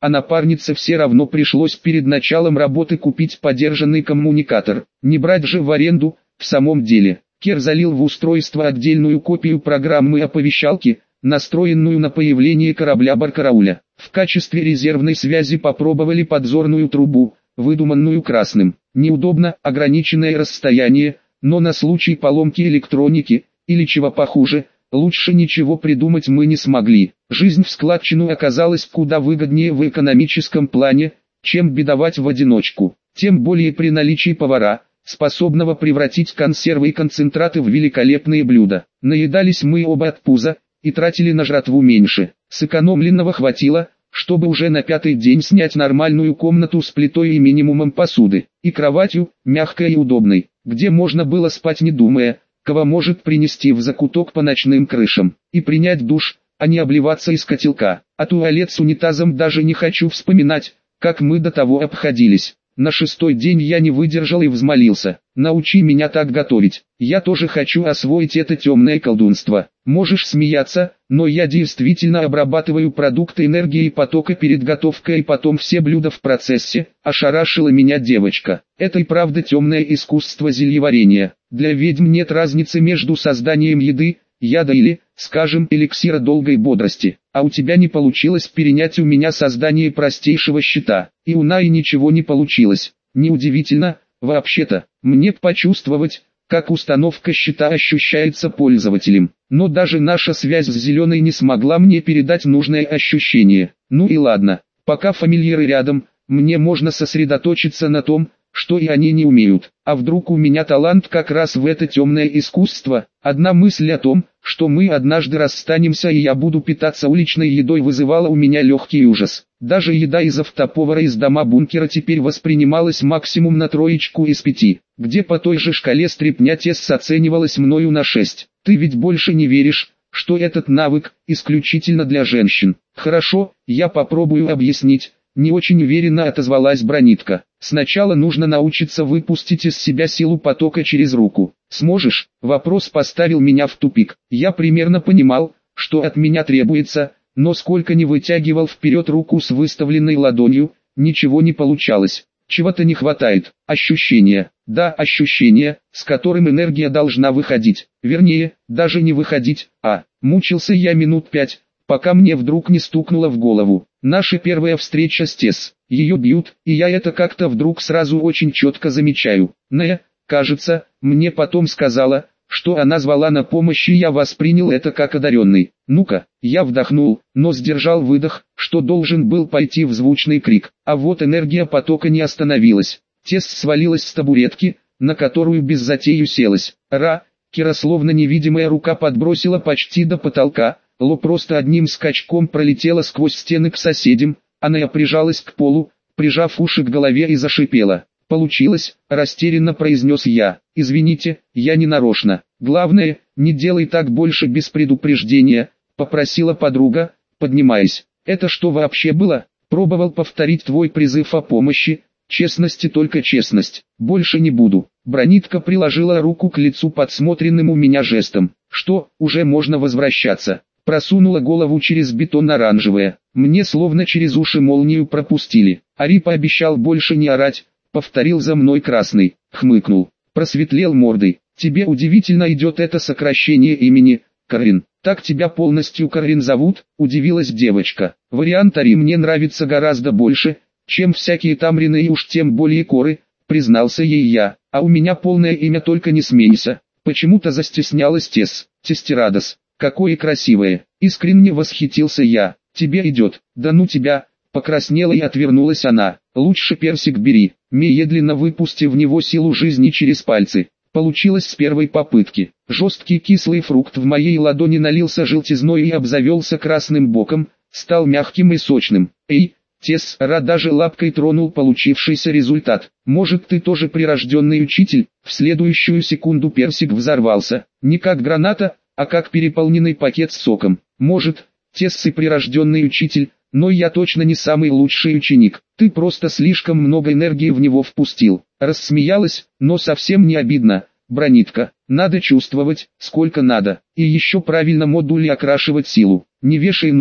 а напарнице все равно пришлось перед началом работы купить подержанный коммуникатор. Не брать же в аренду, в самом деле. Кер залил в устройство отдельную копию программы оповещалки, настроенную на появление корабля Баркарауля. В качестве резервной связи попробовали подзорную трубу, выдуманную Красным. Неудобно, ограниченное расстояние, но на случай поломки электроники, или чего похуже, лучше ничего придумать мы не смогли. Жизнь в складчину оказалась куда выгоднее в экономическом плане, чем бедовать в одиночку. Тем более при наличии повара, способного превратить консервы и концентраты в великолепные блюда. Наедались мы оба от пуза, и тратили на жратву меньше. Сэкономленного хватило, чтобы уже на пятый день снять нормальную комнату с плитой и минимумом посуды, и кроватью, мягкой и удобной, где можно было спать не думая, кого может принести в закуток по ночным крышам, и принять душ, а не обливаться из котелка. А туалет с унитазом даже не хочу вспоминать, как мы до того обходились. На шестой день я не выдержал и взмолился: научи меня так готовить, я тоже хочу освоить это темное колдунство. Можешь смеяться, но я действительно обрабатываю продукты энергии и потока перед готовкой и потом все блюда в процессе, ошарашила меня девочка. Это и правда темное искусство зельеварения. Для ведьм нет разницы между созданием еды, яда или, скажем, эликсира долгой бодрости. А у тебя не получилось перенять у меня создание простейшего щита. И у Наи ничего не получилось. Неудивительно, вообще-то, мне почувствовать, как установка щита ощущается пользователем. Но даже наша связь с Зеленой не смогла мне передать нужное ощущение. Ну и ладно, пока фамильяры рядом, мне можно сосредоточиться на том, что и они не умеют. А вдруг у меня талант как раз в это темное искусство? Одна мысль о том, что мы однажды расстанемся и я буду питаться уличной едой, вызывала у меня легкий ужас. Даже еда из автоповара из дома-бункера теперь воспринималась максимум на троечку из пяти, где по той же шкале стряпня тесс оценивалась мною на шесть. Ты ведь больше не веришь, что этот навык исключительно для женщин? Хорошо, я попробую объяснить. Не очень уверенно отозвалась Бронитка. Сначала нужно научиться выпустить из себя силу потока через руку. Сможешь? Вопрос поставил меня в тупик. Я примерно понимал, что от меня требуется, но сколько ни вытягивал вперед руку с выставленной ладонью, ничего не получалось. Чего-то не хватает. Ощущение. Да, ощущение, с которым энергия должна выходить. Вернее, даже не выходить, а... Мучился я минут пять, пока мне вдруг не стукнуло в голову. Наша первая встреча с Тесс. Ее бьют, и я это как-то вдруг сразу очень четко замечаю. Нэя, кажется, мне потом сказала, что она звала на помощь, и я воспринял это как одаренный. Ну-ка, я вдохнул, но сдержал выдох, что должен был пойти в звучный крик. А вот энергия потока не остановилась. Тесс свалилась с табуретки, на которую без затей уселась. Ра, Кира словно невидимая рука подбросила почти до потолка. Ло просто одним скачком пролетела сквозь стены к соседям, она прижалась к полу, прижав уши к голове и зашипела. «Получилось», – растерянно произнес я. «Извините, я не нарочно. Главное, не делай так больше без предупреждения», – попросила подруга, поднимаясь. «Это что вообще было?» «Пробовал повторить твой призыв о помощи, честности только честность, больше не буду». Бронитка приложила руку к лицу подсмотренным у меня жестом. «Что, уже можно возвращаться?» Просунула голову через бетон оранжевое. Мне словно через уши молнию пропустили. Ари пообещал больше не орать, повторил за мной красный, хмыкнул, просветлел мордой. Тебе удивительно идет это сокращение имени, Карин. Так тебя полностью Карин зовут? Удивилась девочка. Вариант Ари мне нравится гораздо больше, чем всякие Тамрины и уж тем более Коры, признался ей я. А у меня полное имя, только не смейся. Почему-то застеснялась Тесс. Тестерадос. Какое красивое, искренне восхитился я. Тебе идет, да ну тебя, покраснела и отвернулась она. Лучше персик бери, медленно выпусти в него силу жизни через пальцы. Получилось с первой попытки. Жесткий кислый фрукт в моей ладони налился желтизной и обзавелся красным боком, стал мягким и сочным. Эй, Тесс, Ра даже лапкой тронул получившийся результат. Может, ты тоже прирожденный учитель? В следующую секунду персик взорвался, не как граната, а как переполненный пакет с соком. Может, Тесс и прирожденный учитель, но я точно не самый лучший ученик. Ты просто слишком много энергии в него впустил. Рассмеялась, но совсем не обидно. Бронитка, надо чувствовать, сколько надо. И еще правильно модули окрашивать силу. Не вешай нос,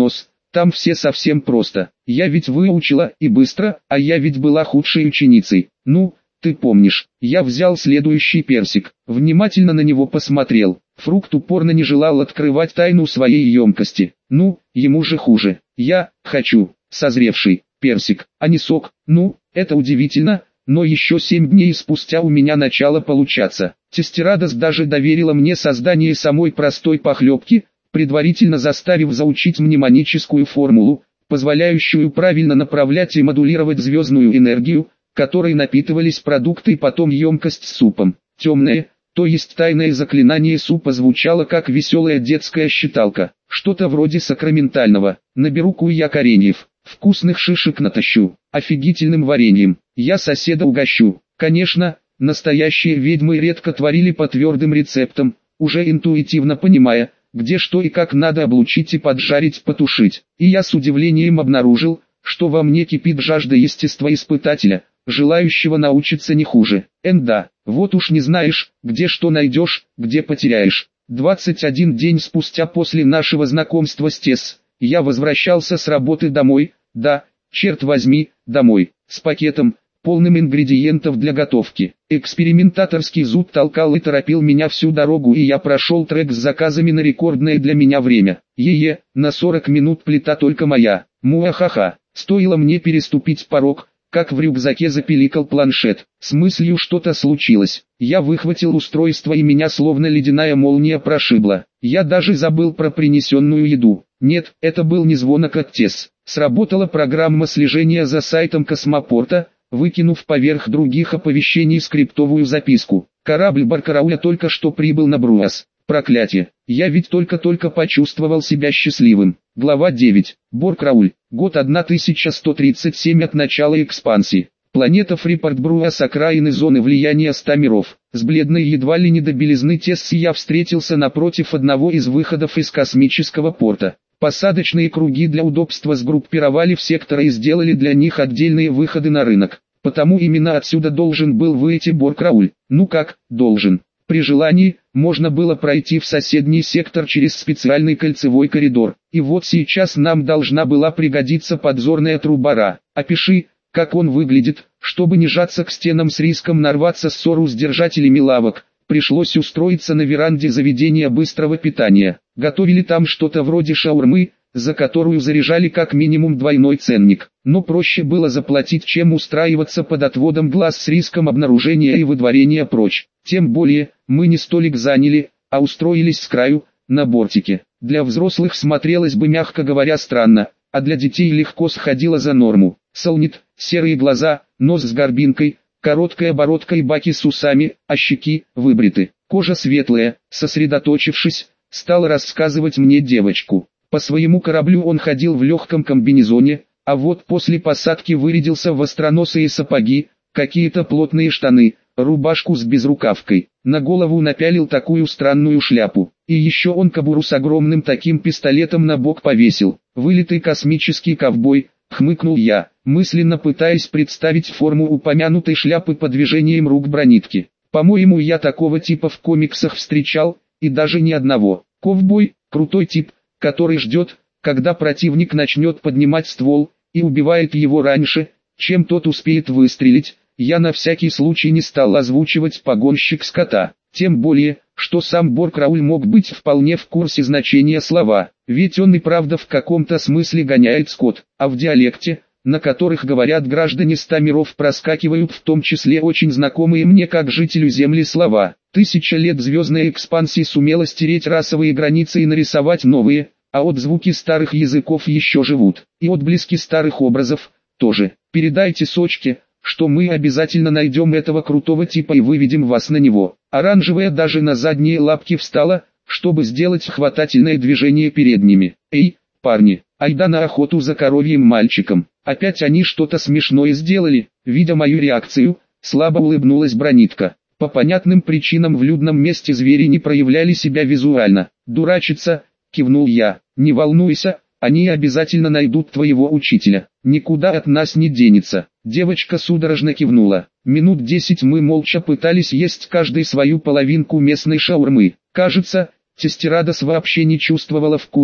там все совсем просто. Я ведь выучила и быстро, а я ведь была худшей ученицей. Ну, ты помнишь, я взял следующий персик, внимательно на него посмотрел. Фрукт упорно не желал открывать тайну своей емкости. Ну, ему же хуже. Я хочу созревший персик, а не сок. Ну, это удивительно, но еще семь дней спустя у меня начало получаться. Тестерадос даже доверила мне создание самой простой похлебки, предварительно заставив заучить мнемоническую формулу, позволяющую правильно направлять и модулировать звездную энергию, которой напитывались продукты и потом емкость с супом. Темное, то есть тайное заклинание супа звучало как веселая детская считалка, что-то вроде сакраментального. Наберу-ку я кореньев, вкусных шишек натащу, офигительным вареньем, я соседа угощу. Конечно, настоящие ведьмы редко творили по твердым рецептам, уже интуитивно понимая, где что и как надо облучить и поджарить, потушить. И я с удивлением обнаружил, что во мне кипит жажда естествоиспытателя, желающего научиться не хуже. Энда, вот уж не знаешь, где что найдешь, где потеряешь. двадцать один день спустя после нашего знакомства с Тесс, я возвращался с работы домой, да, черт возьми, домой, с пакетом, полным ингредиентов для готовки. Экспериментаторский зуб толкал и торопил меня всю дорогу, и я прошел трек с заказами на рекордное для меня время. Е-е, на сорок минут плита только моя. Муахаха, стоило мне переступить порог, как в рюкзаке запиликал планшет. С мыслью что-то случилось. Я выхватил устройство, и меня словно ледяная молния прошибла. Я даже забыл про принесенную еду. Нет, это был не звонок от Тесс. Сработала программа слежения за сайтом космопорта, выкинув поверх других оповещений скриптовую записку. Корабль Баркарауля только что прибыл на Бруас. Проклятие, я ведь только-только почувствовал себя счастливым. Глава девять. Боркрауль. Год тысяча сто тридцать семь от начала экспансии. Планета Фрипорт Бруас, окраины зоны влияния ста миров. С бледной едва ли не до белизны Тесс я встретился напротив одного из выходов из космического порта. Посадочные круги для удобства сгруппировали в секторы и сделали для них отдельные выходы на рынок. Потому именно отсюда должен был выйти Боркрауль. Ну как, должен. При желании, можно было пройти в соседний сектор через специальный кольцевой коридор. И вот сейчас нам должна была пригодиться подзорная труба Ра. Опиши, как он выглядит, чтобы не жаться к стенам с риском нарваться в ссору с держателями лавок. Пришлось устроиться на веранде заведения быстрого питания. Готовили там что-то вроде шаурмы, за которую заряжали как минимум двойной ценник. Но проще было заплатить, чем устраиваться под отводом глаз с риском обнаружения и выдворения прочь. Тем более, мы не столик заняли, а устроились с краю, на бортике. Для взрослых смотрелось бы, мягко говоря, странно, а для детей легко сходило за норму. Солнит, серые глаза, нос с горбинкой, короткая бородка и баки с усами, а щеки выбриты. Кожа светлая, сосредоточившись, стала рассказывать мне девочку. По своему кораблю он ходил в легком комбинезоне, а вот после посадки вырядился в остроносые сапоги, какие-то плотные штаны, рубашку с безрукавкой. На голову напялил такую странную шляпу. И еще он кобуру с огромным таким пистолетом на бок повесил. Вылитый космический ковбой, хмыкнул я, мысленно пытаясь представить форму упомянутой шляпы по движениям рук бронитки. По-моему, я такого типа в комиксах встречал, и даже не одного. Ковбой, крутой тип, который ждет, когда противник начнет поднимать ствол, и убивает его раньше, чем тот успеет выстрелить. Я на всякий случай не стал озвучивать погонщик скота, тем более, что сам Боркрауль мог быть вполне в курсе значения слова, ведь он и правда в каком-то смысле гоняет скот, а в диалекте, на которых говорят граждане ста миров, проскакивают в том числе очень знакомые мне как жителю Земли слова. Тысяча лет звездной экспансии сумела стереть расовые границы и нарисовать новые, а отзвуки старых языков еще живут, и отблески старых образов тоже. Передайте Сочке, что мы обязательно найдем этого крутого типа и выведем вас на него. Оранжевая даже на задние лапки встала, чтобы сделать хватательное движение перед ними. Эй, парни, айда на охоту за коровьим мальчиком. Опять они что-то смешное сделали. Видя мою реакцию, слабо улыбнулась бронитка. По понятным причинам в людном месте звери не проявляли себя визуально. Дурачиться, кивнул я. Не волнуйся, они обязательно найдут твоего учителя. Никуда от нас не денется. Девочка судорожно кивнула. Минут десять мы молча пытались есть каждый свою половинку местной шаурмы. Кажется, Тестерадос вообще не чувствовала вкуса,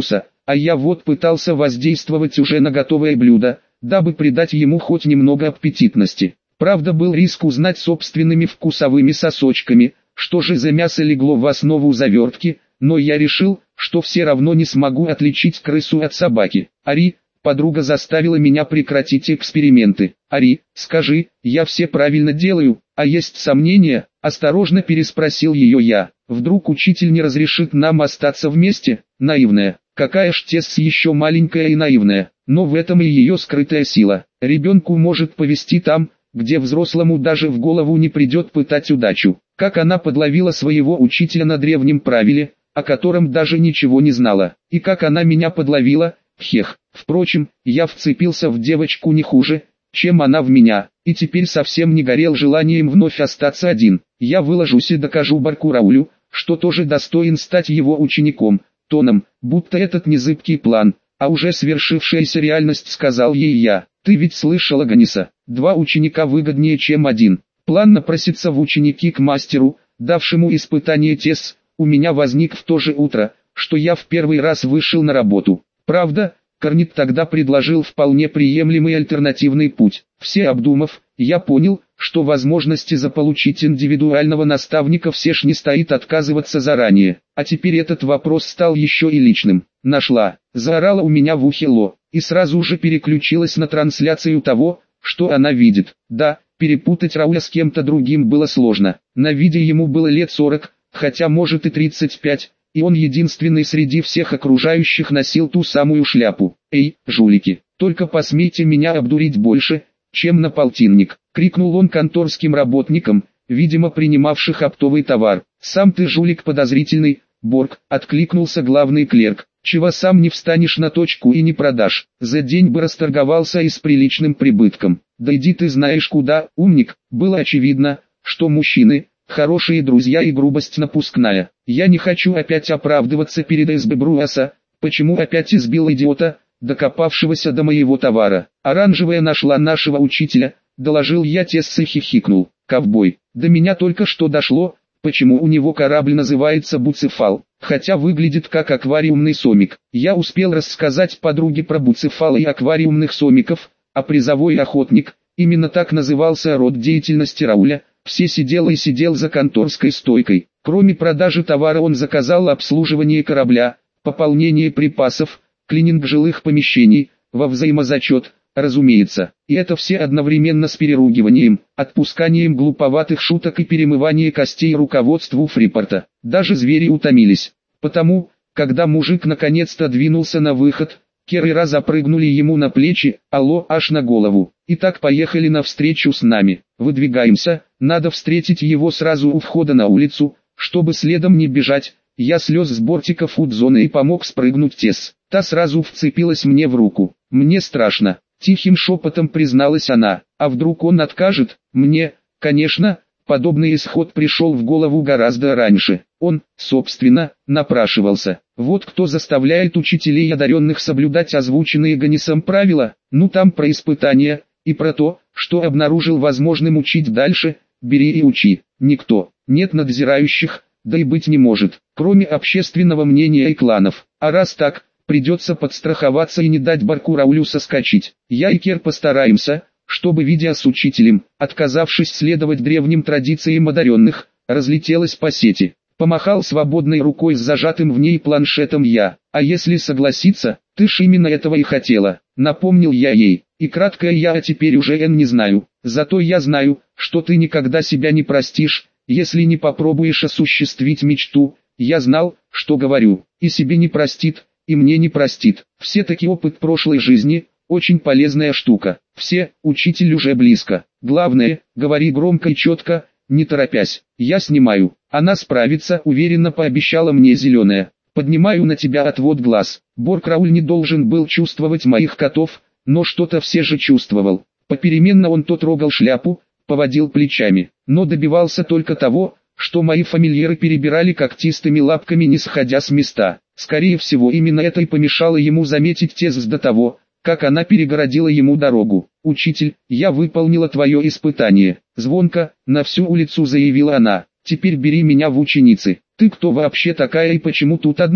а я вот пытался воздействовать уже на готовое блюдо, дабы придать ему хоть немного аппетитности. Правда, был риск узнать собственными вкусовыми сосочками, что же за мясо легло в основу завертки, но я решил, что все равно не смогу отличить крысу от собаки. Ари, подруга заставила меня прекратить эксперименты. Ари, скажи, я все правильно делаю, а есть сомнения? Осторожно переспросил ее я. Вдруг учитель не разрешит нам остаться вместе? Наивная. Какая ж Тесс еще маленькая и наивная, но в этом и ее скрытая сила. Ребенку может повести там, где взрослому даже в голову не придет пытать удачу. Как она подловила своего учителя на древнем правиле, о котором даже ничего не знала. И как она меня подловила, хех. Впрочем, я вцепился в девочку не хуже, чем она в меня, и теперь совсем не горел желанием вновь остаться один. Я выложусь и докажу Баркураулю, что тоже достоин стать его учеником, тоном, будто этот не зыбкий план, а уже свершившаяся реальность, сказал ей я. Ты ведь слышала, Ганиса, два ученика выгоднее, чем один. План напроситься в ученики к мастеру, давшему испытание Тесс, у меня возник в то же утро, что я в первый раз вышел на работу. Правда, Корнет тогда предложил вполне приемлемый альтернативный путь. Все обдумав, я понял, что возможности заполучить индивидуального наставника все ж не стоит отказываться заранее. А теперь этот вопрос стал еще и личным. Нашла, заорала у меня в ухе Ло, и сразу же переключилась на трансляцию того, что она видит. Да, перепутать Рауля с кем-то другим было сложно. На виде ему было лет сорок, хотя может и тридцать пять. И он единственный среди всех окружающих носил ту самую шляпу. «Эй, жулики, только посмейте меня обдурить больше, чем на полтинник!» — крикнул он конторским работникам, видимо принимавших оптовый товар. «Сам ты жулик подозрительный, Борг!» — откликнулся главный клерк. «Чего сам не встанешь на точку и не продашь? За день бы расторговался и с приличным прибытком. Да иди ты знаешь куда, умник!» Было очевидно, что мужчины — хорошие друзья и грубость напускная. Я не хочу опять оправдываться перед эс бэ Бруаса, почему опять избил идиота, докопавшегося до моего товара. Оранжевая нашла нашего учителя, доложил я Тесс и хихикнул. Ковбой, до меня только что дошло, почему у него корабль называется Буцефал, хотя выглядит как аквариумный сомик. Я успел рассказать подруге про буцефала и аквариумных сомиков, а призовой охотник, именно так назывался род деятельности Рауля. Все сидел и сидел за конторской стойкой. Кроме продажи товара он заказал обслуживание корабля, пополнение припасов, клининг жилых помещений, во взаимозачет, разумеется. И это все одновременно с переругиванием, отпусканием глуповатых шуток и перемыванием костей руководству Фрипорта. Даже звери утомились. Потому, когда мужик наконец-то двинулся на выход, Керрера запрыгнули ему на плечи, алло, аж на голову. Итак, поехали навстречу с нами. Выдвигаемся, надо встретить его сразу у входа на улицу, чтобы следом не бежать. Я слез с бортика фудзона и помог спрыгнуть Тесс. Та сразу вцепилась мне в руку. Мне страшно, тихим шепотом призналась она. А вдруг он откажет? Мне, конечно, подобный исход пришел в голову гораздо раньше. Он, собственно, напрашивался. Вот кто заставляет учителей одаренных соблюдать озвученные Ганнисом правила, ну там про испытания, и про то, что обнаружил возможным учить дальше, бери и учи. Никто, нет надзирающих, да и быть не может, кроме общественного мнения и кланов. А раз так, придется подстраховаться и не дать Баркураулю соскочить. Я и Кер постараемся, чтобы, видя с учителем, отказавшись следовать древним традициям одаренных, разлетелась по сети. Помахал свободной рукой с зажатым в ней планшетом я. А если согласиться, ты ж именно этого и хотела, напомнил я ей. И краткое я, а теперь уже Н не знаю. Зато я знаю, что ты никогда себя не простишь, если не попробуешь осуществить мечту. Я знал, что говорю, и себе не простит, и мне не простит. Все-таки опыт прошлой жизни – очень полезная штука. Все, учитель уже близко. Главное, говори громко и четко, не торопясь. Я снимаю. Она справится, уверенно пообещала мне зеленая. Поднимаю на тебя отвод глаз. Боркрауль не должен был чувствовать моих котов, но что-то все же чувствовал. Попеременно он то трогал шляпу, поводил плечами, но добивался только того, что мои фамильяры перебирали когтистыми лапками, не сходя с места. Скорее всего, именно это и помешало ему заметить Тесс до того, как она перегородила ему дорогу. «Учитель, я выполнила твое испытание», — звонко, на всю улицу заявила она. «Теперь бери меня в ученицы. Ты кто вообще такая и почему тут одна?»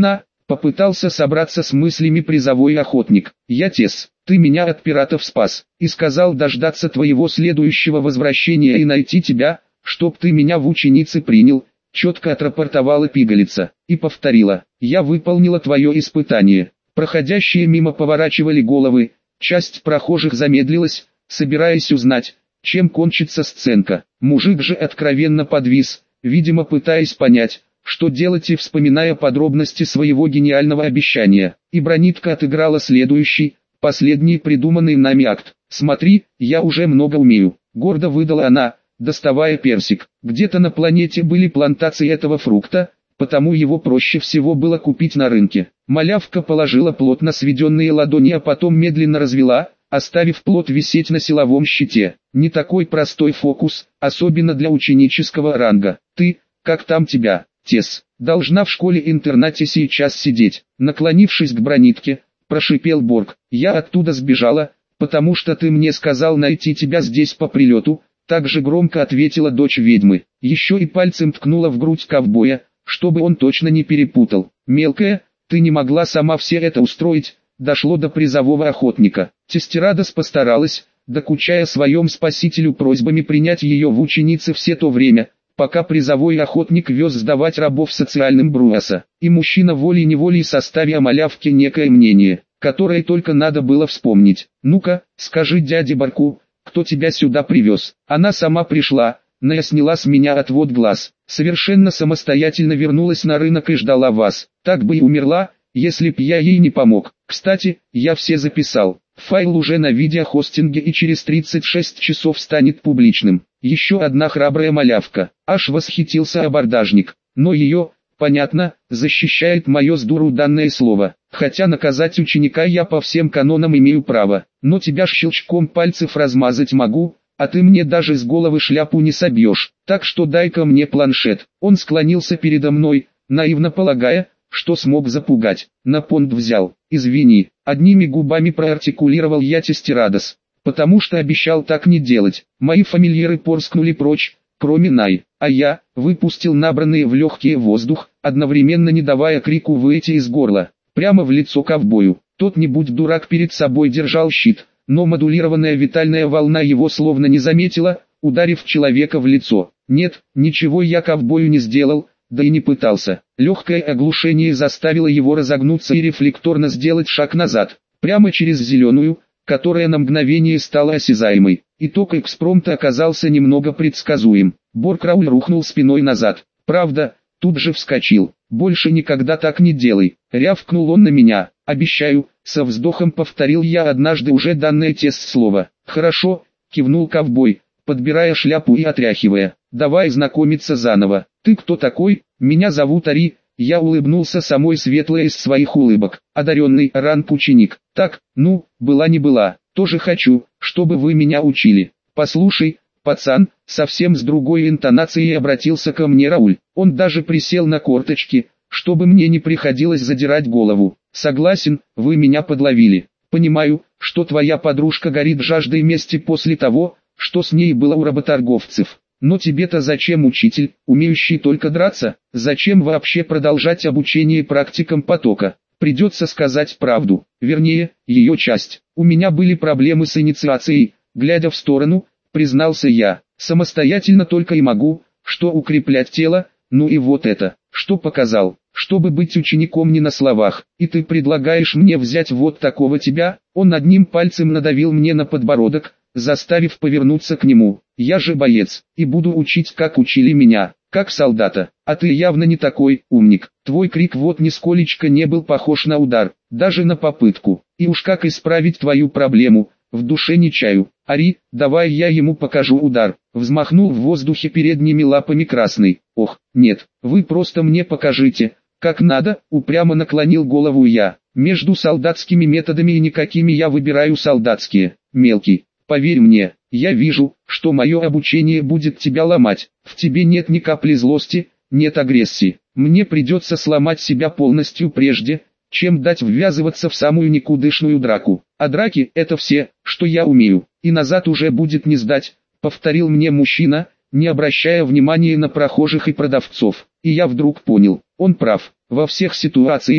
Попытался собраться с мыслями призовой охотник. Я Тесс, ты меня от пиратов спас, и сказал дождаться твоего следующего возвращения и найти тебя, чтоб ты меня в ученицы принял. Четко отрапортовала пигалица, и повторила: я выполнила твое испытание. Проходящие мимо поворачивали головы, часть прохожих замедлилась, собираясь узнать, чем кончится сценка. Мужик же откровенно подвис, видимо пытаясь понять, что делать, и вспоминая подробности своего гениального обещания. И Бронитка отыграла следующий, последний придуманный нами акт. «Смотри, я уже много умею», — гордо выдала она, доставая персик. Где-то на планете были плантации этого фрукта, потому его проще всего было купить на рынке. Малявка положила плотно сведенные ладони, а потом медленно развела, оставив плод висеть на силовом щите. Не такой простой фокус, особенно для ученического ранга. «Ты, как там тебя, Тесс, должна в школе-интернате сейчас сидеть», наклонившись к Бронитке, прошипел Борг. «Я оттуда сбежала, потому что ты мне сказал найти тебя здесь по прилету», так же громко ответила дочь ведьмы. Еще и пальцем ткнула в грудь ковбоя, чтобы он точно не перепутал. «Мелкая, ты не могла сама все это устроить», дошло до призового охотника. Тестерадос постаралась, докучая своем спасителю просьбами принять ее в ученицы все то время, пока призовой охотник вез сдавать рабов социальным Бруаса. И мужчина волей-неволей составил о малявке некое мнение, которое только надо было вспомнить. «Ну-ка, скажи дяде Барку, кто тебя сюда привез?» Она сама пришла, но сняла с меня отвод глаз, совершенно самостоятельно вернулась на рынок и ждала вас. Так бы и умерла, если б я ей не помог. Кстати, я все записал. Файл уже на видеохостинге и через тридцать шесть часов станет публичным. Еще одна храбрая малявка. Аж восхитился абордажник. Но ее, понятно, защищает мое с дуру данное слово. Хотя наказать ученика я по всем канонам имею право. Но тебя щелчком пальцев размазать могу, а ты мне даже с головы шляпу не собьешь. Так что дай-ка мне планшет. Он склонился передо мной, наивно полагая, что смог запугать. На понт взял. «Извини», одними губами проартикулировал я Тестерадос, потому что обещал так не делать. Мои фамильяры порскнули прочь, кроме Най, а я выпустил набранный в легкие воздух, одновременно не давая крику выйти из горла, прямо в лицо ковбою. Тот, не будь дурак, перед собой держал щит, но модулированная витальная волна его словно не заметила, ударив человека в лицо. Нет, ничего я ковбою не сделал, да и не пытался. Легкое оглушение заставило его разогнуться и рефлекторно сделать шаг назад, прямо через зеленую, которая на мгновение стала осязаемой. Итог экспромта оказался немного предсказуем. Боркрауль рухнул спиной назад. Правда, тут же вскочил. «Больше никогда так не делай», — рявкнул он на меня. «Обещаю», — со вздохом повторил я однажды уже данное тест слово. «Хорошо», — кивнул ковбой, подбирая шляпу и отряхивая. «Давай знакомиться заново. Ты кто такой?» «Меня зовут Ари», — я улыбнулся самой светлой из своих улыбок. «Одаренный ранг-ученик». «Так, ну, была не была. Тоже хочу, чтобы вы меня учили». «Послушай, пацан», — совсем с другой интонацией обратился ко мне Рауль. Он даже присел на корточки, чтобы мне не приходилось задирать голову. «Согласен, вы меня подловили. Понимаю, что твоя подружка горит жаждой мести после того, что с ней было у работорговцев. Но тебе-то зачем учитель, умеющий только драться? Зачем вообще продолжать обучение практикам потока? Придется сказать правду, вернее, ее часть. У меня были проблемы с инициацией», глядя в сторону, признался я. «Самостоятельно только и могу, что укреплять тело, ну и вот это, что показал, чтобы быть учеником не на словах. И ты предлагаешь мне взять вот такого тебя?» Он одним пальцем надавил мне на подбородок, заставив повернуться к нему. «Я же боец, и буду учить, как учили меня, как солдата. А ты явно не такой умник. Твой крик вот нисколечко не был похож на удар, даже на попытку. И уж как исправить твою проблему, в душе не чаю. Ари, давай я ему покажу удар». Взмахнул в воздухе передними лапами красный. «Ох, нет, вы просто мне покажите, как надо», упрямо наклонил голову я. «Между солдатскими методами и никакими я выбираю солдатские, мелкий. Поверь мне, я вижу, что мое обучение будет тебя ломать. В тебе нет ни капли злости, нет агрессии. Мне придется сломать себя полностью прежде, чем дать ввязываться в самую никудышную драку. А драки — это все, что я умею, и назад уже будет не сдать», повторил мне мужчина, не обращая внимания на прохожих и продавцов. И я вдруг понял, он прав. Во всех ситуациях,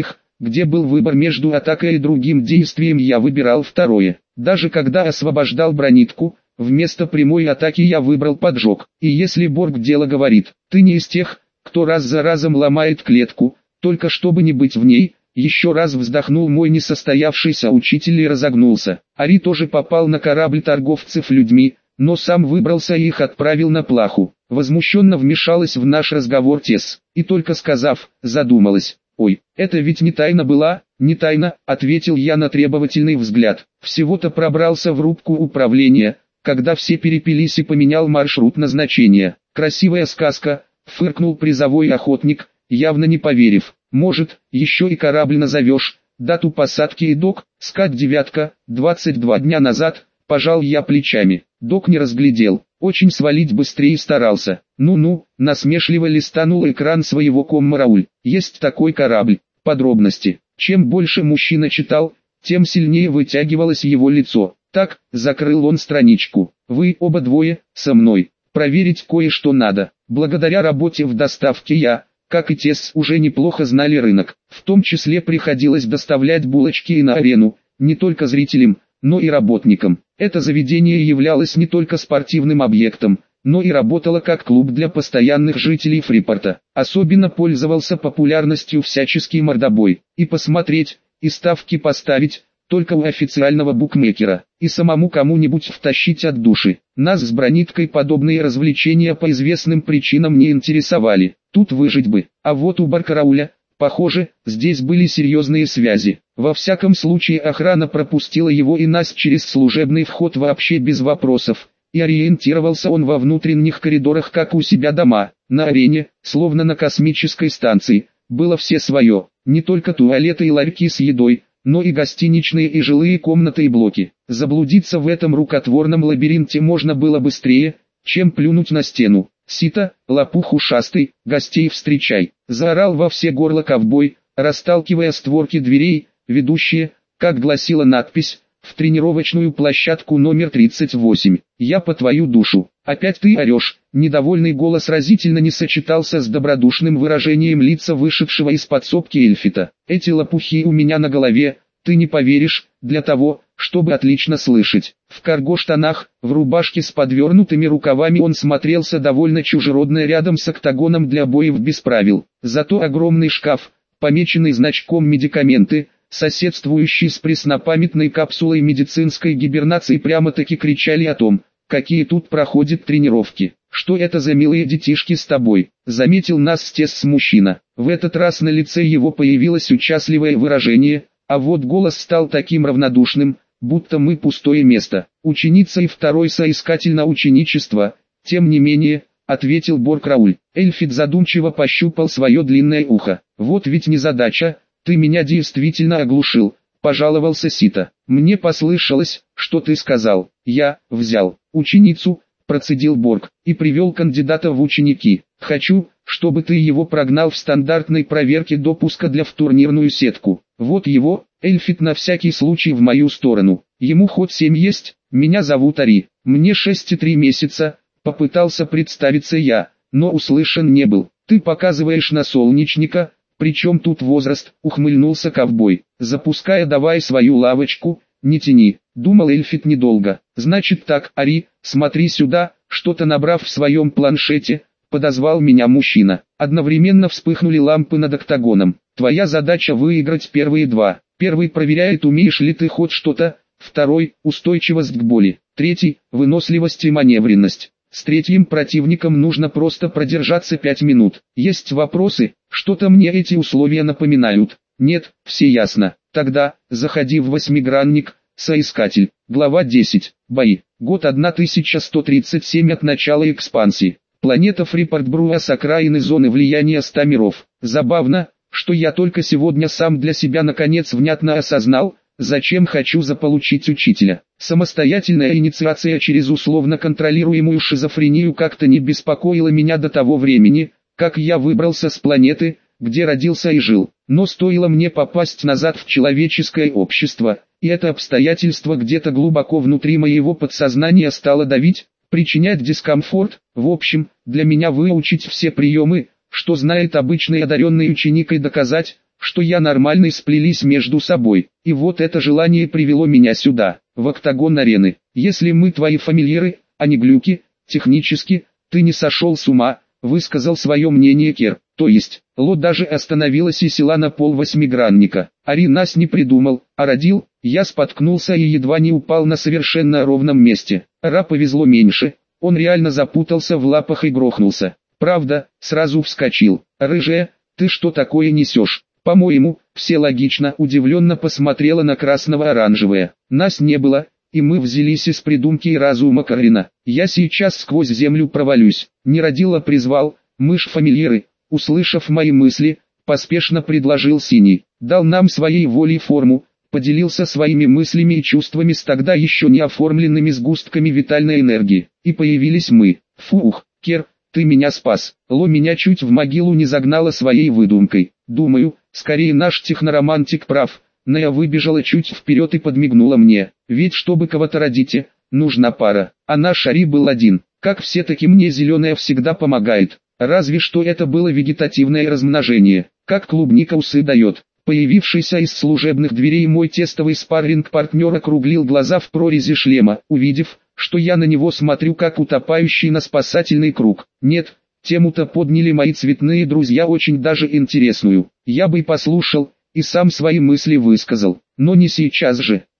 где был выбор между атакой и другим действием, я выбирал второе. Даже когда освобождал бронитку, вместо прямой атаки я выбрал поджог. И если Борг дело говорит, ты не из тех, кто раз за разом ломает клетку, только чтобы не быть в ней, еще раз вздохнул мой несостоявшийся учитель и разогнулся. Ари тоже попал на корабль торговцев людьми, но сам выбрался и их отправил на плаху. Возмущенно вмешалась в наш разговор Тесс, и только сказав, задумалась. «Ой, это ведь не тайна была?» «Не тайна», — ответил я на требовательный взгляд. «Всего-то пробрался в рубку управления, когда все перепились и поменял маршрут назначения». «Красивая сказка», — фыркнул призовой охотник, явно не поверив. «Может, еще и корабль назовешь, дату посадки и док?» «Скат девятка, двадцать два дня назад», — пожал я плечами. Док не разглядел, очень свалить быстрее старался. «Ну-ну», — насмешливо листанул экран своего комма Рауль. «Есть такой корабль». Подробности. Чем больше мужчина читал, тем сильнее вытягивалось его лицо. «Так», — закрыл он страничку. «Вы оба двое, со мной. Проверить кое-что надо». Благодаря работе в доставке я, как и Тесс, уже неплохо знали рынок. В том числе приходилось доставлять булочки и на арену, не только зрителям, но и работникам. Это заведение являлось не только спортивным объектом, но и работало как клуб для постоянных жителей Фрипорта. Особенно пользовался популярностью всяческий мордобой. И посмотреть, и ставки поставить, только у официального букмекера, и самому кому-нибудь втащить от души. Нас с брониткой подобные развлечения по известным причинам не интересовали. Тут выжить бы. А вот у Баркарауля, похоже, здесь были серьезные связи. Во всяком случае охрана пропустила его и нас через служебный вход вообще без вопросов. И ориентировался он во внутренних коридорах как у себя дома. На арене, словно на космической станции, было все свое. Не только туалеты и ларьки с едой, но и гостиничные и жилые комнаты и блоки. Заблудиться в этом рукотворном лабиринте можно было быстрее, чем плюнуть на стену. «Сита, лопух ушастый, гостей встречай!» Заорал во все горло ковбой, расталкивая створки дверей, ведущие, как гласила надпись, в тренировочную площадку номер тридцать восемь. «Я по твою душу. Опять ты орешь!» Недовольный голос разительно не сочетался с добродушным выражением лица вышедшего из подсобки Эльфита. «Эти лопухи у меня на голове, ты не поверишь, для того, чтобы отлично слышать». В карго-штанах, в рубашке с подвернутыми рукавами он смотрелся довольно чужеродно рядом с октагоном для боев без правил. Зато огромный шкаф, помеченный значком «Медикаменты», соседствующий с преснопамятной капсулой медицинской гибернации, прямо-таки кричали о том, какие тут проходят тренировки. «Что это за милые детишки с тобой?» — заметил нас Тесс мужчина. В этот раз на лице его появилось участливое выражение, а вот голос стал таким равнодушным, будто мы пустое место. «Ученица и второй соискатель на ученичество, тем не менее», — ответил Борг Рауль. Эльфит задумчиво пощупал свое длинное ухо. «Вот ведь незадача, ты меня действительно оглушил», — пожаловался Сита. «Мне послышалось, что ты сказал. Я взял ученицу», — процедил Борг, — «и привел кандидата в ученики. Хочу, чтобы ты его прогнал в стандартной проверке допуска для в турнирную сетку. Вот его». Эльфит на всякий случай в мою сторону. «Ему хоть семь есть, меня зовут Ари, мне шесть и три месяца», — попытался представиться я, но услышан не был. «Ты показываешь на солнечника, причем тут возраст?» — ухмыльнулся ковбой. «Запуская давай свою лавочку, не тяни», — думал Эльфит недолго. «Значит так, Ари, смотри сюда», — что-то набрав в своем планшете, подозвал меня мужчина. Одновременно вспыхнули лампы над октагоном. «Твоя задача выиграть первые два. Первый проверяет, умеешь ли ты хоть что-то, второй – устойчивость к боли, третий – выносливость и маневренность. С третьим противником нужно просто продержаться пять минут. Есть вопросы? Что-то мне эти условия напоминают. Нет, все ясно. Тогда, заходи в восьмигранник, соискатель». Глава десять. Бои. Год тысяча сто тридцать семь от начала экспансии. Планета Фрипорт-Бруа с окраины зоны влияния ста миров. Забавно, что я только сегодня сам для себя наконец внятно осознал, зачем хочу заполучить учителя. Самостоятельная инициация через условно контролируемую шизофрению как-то не беспокоила меня до того времени, как я выбрался с планеты, где родился и жил. Но стоило мне попасть назад в человеческое общество, и это обстоятельство где-то глубоко внутри моего подсознания стало давить, причинять дискомфорт. В общем, для меня выучить все приемы, что знает обычный одаренный ученик, и доказать, что я нормальный сплелись между собой. И вот это желание привело меня сюда, в октагон арены. Если мы твои фамильяры, а не глюки, технически, ты не сошел с ума, высказал свое мнение Кер. То есть, Ло даже остановилась и села на пол восьмигранника. Ари нас не придумал, а родил. Я споткнулся и едва не упал на совершенно ровном месте. Ра повезло меньше, он реально запутался в лапах и грохнулся. Правда, сразу вскочил. Рыжая, ты что такое несешь? По-моему, все логично удивленно посмотрела на красного-оранжевое. Нас не было, и мы взялись из придумки и разума Карина. Я сейчас сквозь землю провалюсь. Не родила призвал, мышь-фамильяры, услышав мои мысли, поспешно предложил Синий. Дал нам своей волей форму, поделился своими мыслями и чувствами с тогда еще не оформленными сгустками витальной энергии. И появились мы. Фух, Кер, ты меня спас. Ло меня чуть в могилу не загнала своей выдумкой. Думаю, скорее наш техноромантик прав. Нея выбежала чуть вперед и подмигнула мне. Ведь чтобы кого-то родить, нужна пара. А наш Ари был один. Как все-таки мне зеленая всегда помогает. Разве что это было вегетативное размножение. Как клубника усы дает. Появившийся из служебных дверей мой тестовый спарринг-партнер округлил глаза в прорези шлема, увидев, что я на него смотрю как утопающий на спасательный круг. Нет, тему-то подняли мои цветные друзья очень даже интересную. Я бы и послушал, и сам свои мысли высказал, но не сейчас же.